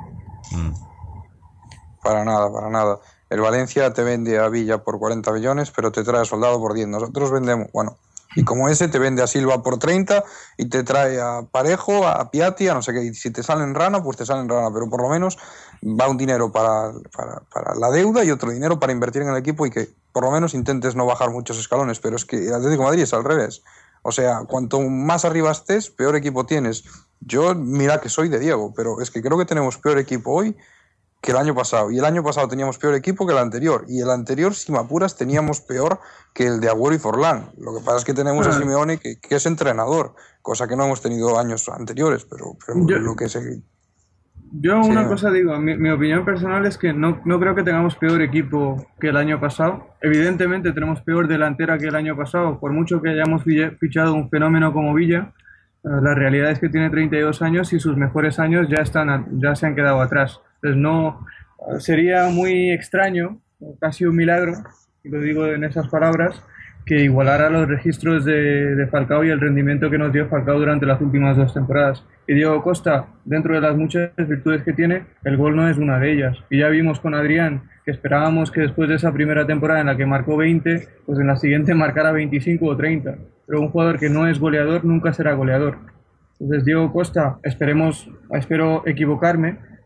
Para nada, para nada. El Valencia te vende a Villa por cuarenta millones, pero te trae a Soldado por diez. Nosotros vendemos, bueno, y como ese te vende a Silva por treinta y te trae a Parejo, a Piatti, a no sé qué. Y si te salen rana, pues te salen rana, pero por lo menos va un dinero para, para, para la deuda y otro dinero para invertir en el equipo y que por lo menos intentes no bajar muchos escalones. Pero es que el Atlético de Madrid es al revés. O sea, cuanto más arriba estés, peor equipo tienes. Yo, mira que soy de Diego, pero es que creo que tenemos peor equipo hoy que el año pasado. Y el año pasado teníamos peor equipo que el anterior. Y el anterior, si me apuras, teníamos peor que el de Agüero y Forlán. Lo que pasa es que tenemos a Simeone, que, que es entrenador, cosa que no hemos tenido años anteriores, pero, pero Yo- lo que se... Yo Sí, una no. cosa digo, mi, mi opinión personal es que no, no creo que tengamos peor equipo que el año pasado. Evidentemente tenemos peor delantera que el año pasado, por mucho que hayamos fille- fichado un fenómeno como Villa. eh, La realidad es que tiene treinta y dos años y sus mejores años ya están a- ya se han quedado atrás. Entonces no eh, sería muy extraño, casi un milagro, y lo digo en esas palabras, que igualara los registros de, de Falcao y el rendimiento que nos dio Falcao durante las últimas dos temporadas. Y Diego Costa, dentro de las muchas virtudes que tiene, el gol no es una de ellas. Y ya vimos con Adrián que esperábamos que después de esa primera temporada en la que marcó veinte, pues en la siguiente marcara veinticinco o treinta. Pero un jugador que no es goleador nunca será goleador. Entonces Diego Costa, esperemos, espero equivocarme,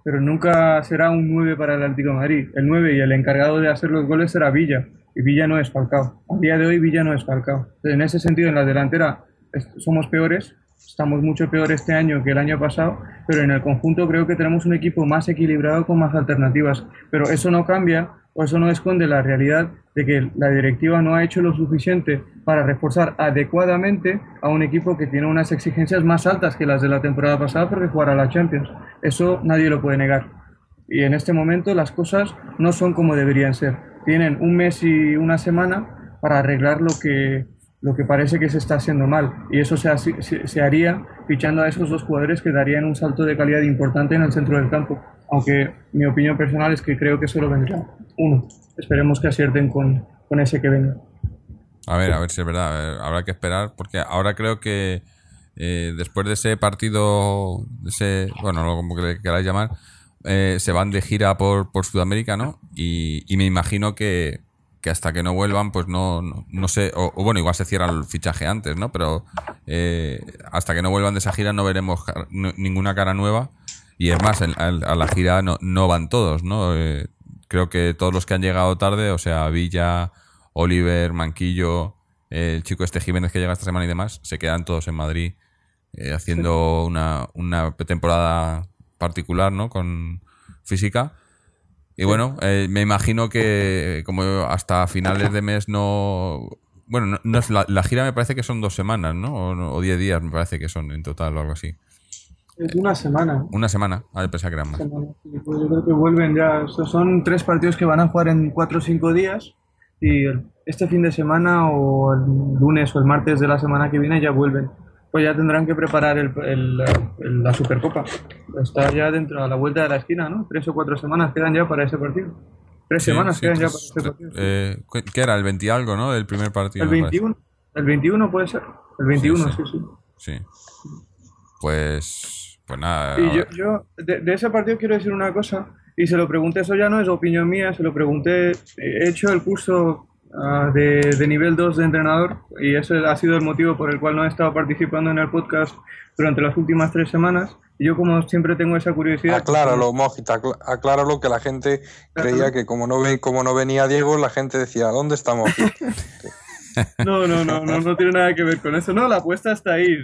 pero nunca será un nueve para el Atlético de Madrid. El nueve y el encargado de hacer los goles será Villa, y Villa no es Falcao. A día de hoy Villa no es Falcao. En ese sentido, en la delantera somos peores, estamos mucho peor este año que el año pasado, pero en el conjunto creo que tenemos un equipo más equilibrado con más alternativas. Pero eso no cambia o eso no esconde la realidad de que la directiva no ha hecho lo suficiente para reforzar adecuadamente a un equipo que tiene unas exigencias más altas que las de la temporada pasada porque jugará la Champions. Eso nadie lo puede negar. Y en este momento las cosas no son como deberían ser. Tienen un mes y una semana para arreglar lo que, lo que parece que se está haciendo mal. Y eso se, se, se haría fichando a esos dos jugadores que darían un salto de calidad importante en el centro del campo. Aunque mi opinión personal es que creo que solo vendrá uno. Esperemos que acierten con, con ese que venga. A ver, a ver si es verdad. A ver, habrá que esperar, porque ahora creo que eh, después de ese partido, ese, bueno, como que le queráis llamar, eh, se van de gira por, por Sudamérica, ¿no? Y, y me imagino que, que hasta que no vuelvan, pues no, no, no sé, o, o bueno, igual se cierra el fichaje antes, ¿no? Pero eh, hasta que no vuelvan de esa gira no veremos no, ninguna cara nueva. Y es más, en, a, a la gira no, no van todos, ¿no? Eh, creo que todos los que han llegado tarde, o sea, Villa, Oliver, Manquillo, eh, el chico este Jiménez que llega esta semana y demás, se quedan todos en Madrid eh, haciendo sí. una, una temporada particular, ¿no? Con física. Y sí. bueno, eh, me imagino que como hasta finales de mes no... Bueno, no, no es la, la gira me parece que son dos semanas, ¿no? O, o diez días me parece que son en total o algo así. Es una semana. Una semana. A ver, pensaba que eran más. Semana. Sí, pues yo creo que vuelven ya. Estos son tres partidos que van a jugar en cuatro o cinco días. Y este fin de semana o el lunes o el martes de la semana que viene ya vuelven. Pues ya tendrán que preparar el, el, el, la Supercopa. Está ya dentro, a la vuelta de la esquina, ¿no? Tres o cuatro semanas quedan ya para ese partido. Tres sí, semanas sí, quedan tres, ya para ese partido. Eh, ¿Qué era? ¿El veinte algo, no? Del primer partido. El veintiuno. El veintiuno puede ser. El veintiuno, sí, sí. Sí. sí. Pues... Pues nada. Y yo, yo de, de ese partido quiero decir una cosa, y se lo pregunté, eso ya no es opinión mía, se lo pregunté, he hecho el curso uh, de, de nivel dos de entrenador, y ese ha sido el motivo por el cual no he estado participando en el podcast durante las últimas tres semanas, y yo como siempre tengo esa curiosidad... Acláralo, Mojit, acl acláralo, que la gente creía que como no, ven, como no venía Diego, la gente decía, ¿dónde está Mojit? No, no, no, no, no tiene nada que ver con eso, no, la apuesta está ahí.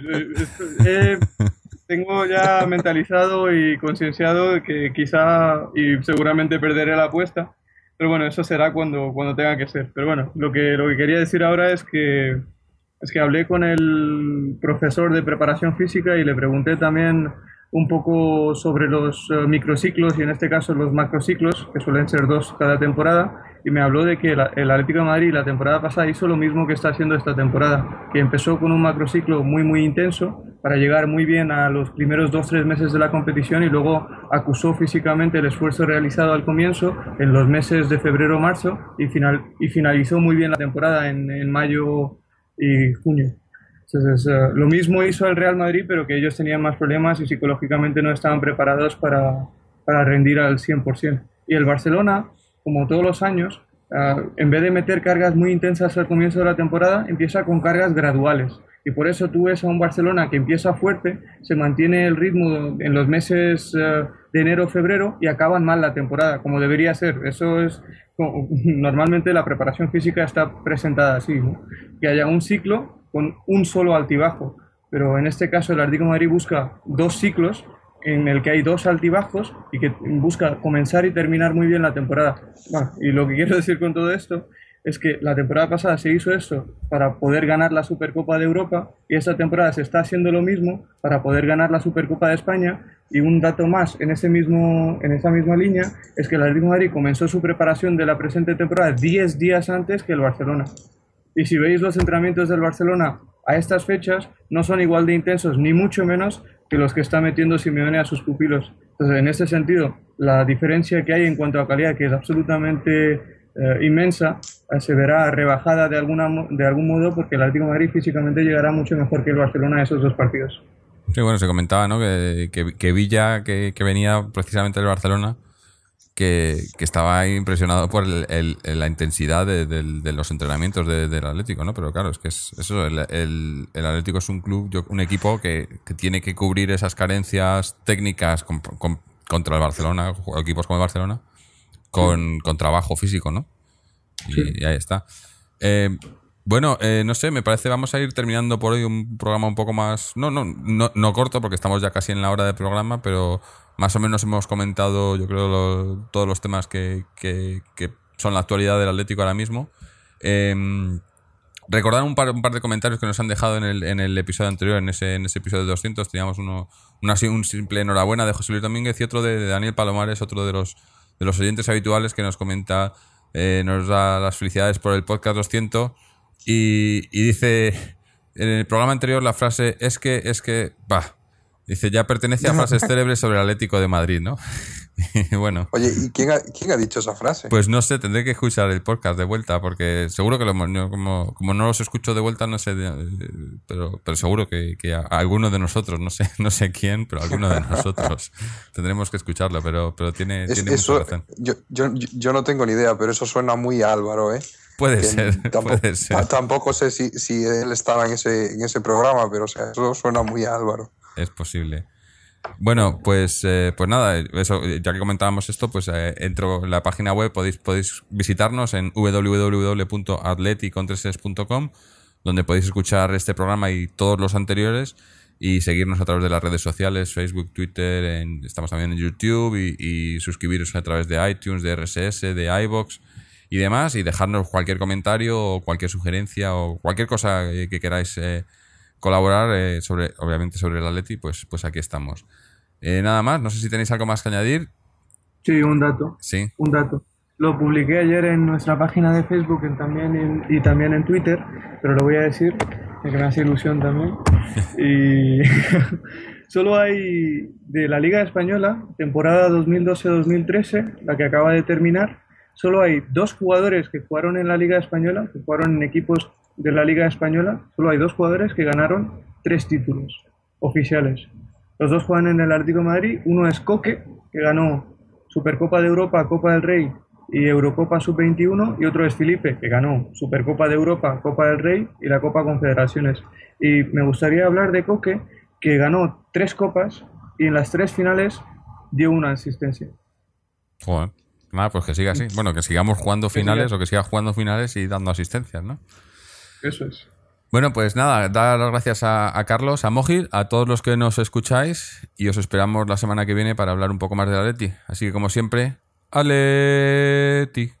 Eh, Tengo ya mentalizado y concienciado que quizá y seguramente perderé la apuesta, pero bueno, eso será cuando, cuando tenga que ser. Pero bueno, lo que, lo que quería decir ahora es que, es que hablé con el profesor de preparación física y le pregunté también un poco sobre los uh, microciclos y en este caso los macrociclos, que suelen ser dos cada temporada, y me habló de que la, el Atlético de Madrid la temporada pasada hizo lo mismo que está haciendo esta temporada, que empezó con un macrociclo muy muy intenso para llegar muy bien a los primeros dos tres meses de la competición y luego acusó físicamente el esfuerzo realizado al comienzo en los meses de febrero-marzo y, final, y finalizó muy bien la temporada en, en mayo y junio. Entonces, uh, lo mismo hizo el Real Madrid, pero que ellos tenían más problemas y psicológicamente no estaban preparados para, para rendir al cien por ciento. Y el Barcelona, como todos los años, uh, en vez de meter cargas muy intensas al comienzo de la temporada, empieza con cargas graduales. Y por eso tú ves a un Barcelona que empieza fuerte, se mantiene el ritmo en los meses uh, de enero, febrero y acaban mal la temporada, como debería ser. Eso es, como, normalmente la preparación física está presentada así, ¿no? Que haya un ciclo con un solo altibajo, pero en este caso el Atlético de Madrid busca dos ciclos en el que hay dos altibajos y que busca comenzar y terminar muy bien la temporada. Bueno, y lo que quiero decir con todo esto es que la temporada pasada se hizo eso para poder ganar la Supercopa de Europa y esta temporada se está haciendo lo mismo para poder ganar la Supercopa de España. Y un dato más en, ese mismo, en esa misma línea es que el Atlético de Madrid comenzó su preparación de la presente temporada diez días antes que el Barcelona. Y si veis los entrenamientos del Barcelona a estas fechas, no son igual de intensos, ni mucho menos que los que está metiendo Simeone a sus pupilos. Entonces, en ese sentido, la diferencia que hay en cuanto a calidad, que es absolutamente eh, inmensa, eh, se verá rebajada de, alguna, de algún modo porque el Atlético de Madrid físicamente llegará mucho mejor que el Barcelona a esos dos partidos. Sí, bueno, se comentaba, ¿no? Que, que, que Villa, que, que venía precisamente del Barcelona, Que, que estaba impresionado por el, el, la intensidad de, de, de los entrenamientos de, del Atlético, ¿no? Pero claro, es que es eso, el, el, el Atlético es un club, un equipo que, que tiene que cubrir esas carencias técnicas con, con, contra el Barcelona, equipos como el Barcelona, con, con trabajo físico, ¿no? Y, Sí. y ahí está. Eh, bueno, eh, no sé, me parece vamos a ir terminando por hoy un programa un poco más... No, no, no, no corto, porque estamos ya casi en la hora de programa, pero más o menos hemos comentado, yo creo, lo- todos los temas que, que, que son la actualidad del Atlético ahora mismo. Eh, Recordar un par, un par de comentarios que nos han dejado en el, en el episodio anterior, en ese, en ese episodio doscientos. Teníamos uno, una, un simple enhorabuena de José Luis Domínguez y otro de, de Daniel Palomares, otro de los, de los oyentes habituales que nos comenta, eh, nos da las felicidades por el podcast doscientos y, y dice en el programa anterior la frase es que, es que, bah, dice ya pertenece a frases célebres sobre el Atlético de Madrid, ¿no? Y bueno. Oye, ¿y quién ha, quién ha dicho esa frase? Pues no sé, tendré que escuchar el podcast de vuelta, porque seguro que lo, no, como, como no los escucho de vuelta, no sé, de- pero, pero seguro que, que a, a alguno de nosotros, no sé, no sé quién, pero alguno de nosotros tendremos que escucharlo, pero, pero tiene, Es- tiene mucha eso, razón. yo, yo, yo no tengo ni idea, pero eso suena muy a Álvaro, ¿eh? Puede Que ser, tampoco, puede ser. ta- tampoco sé si, si él estaba en ese, en ese programa, pero o sea, eso suena muy a Álvaro. Es posible. Bueno, pues, eh, pues nada, eso, ya que comentábamos esto, pues eh, entro en la página web, podéis, podéis visitarnos en w w w punto atleti con tres es punto com, donde podéis escuchar este programa y todos los anteriores y seguirnos a través de las redes sociales, Facebook, Twitter, en- estamos también en YouTube y, y suscribiros a través de iTunes, de R S S, de iVoox y demás, y dejarnos cualquier comentario o cualquier sugerencia o cualquier cosa eh, que queráis eh, colaborar eh, sobre, obviamente sobre el Atleti, pues, pues aquí estamos. Eh, nada más, no sé si tenéis algo más que añadir. Sí, un dato, Sí. un dato. Lo publiqué ayer en nuestra página de Facebook en- también en- y también en Twitter, pero lo voy a decir, que me hace ilusión también. Y solo hay de la Liga Española, temporada dos mil doce dos mil trece, la que acaba de terminar, solo hay dos jugadores que jugaron en la Liga Española, que jugaron en equipos de la Liga Española, solo hay dos jugadores que ganaron tres títulos oficiales. Los dos juegan en el Atlético de Madrid, uno es Coque, que ganó Supercopa de Europa, Copa del Rey y Eurocopa sub veintiuno, y otro es Felipe, que ganó Supercopa de Europa, Copa del Rey y la Copa Confederaciones. Y me gustaría hablar de Coque, que ganó tres copas y en las tres finales dio una asistencia. Joder. Nada, pues que siga así. Bueno, que sigamos jugando Que finales siga. o que siga jugando finales y dando asistencias, ¿no? Eso es. Bueno, pues nada, dar las gracias a, a Carlos, a Mojit, a todos los que nos escucháis y os esperamos la semana que viene para hablar un poco más del Atleti. Así que como siempre, Atleti.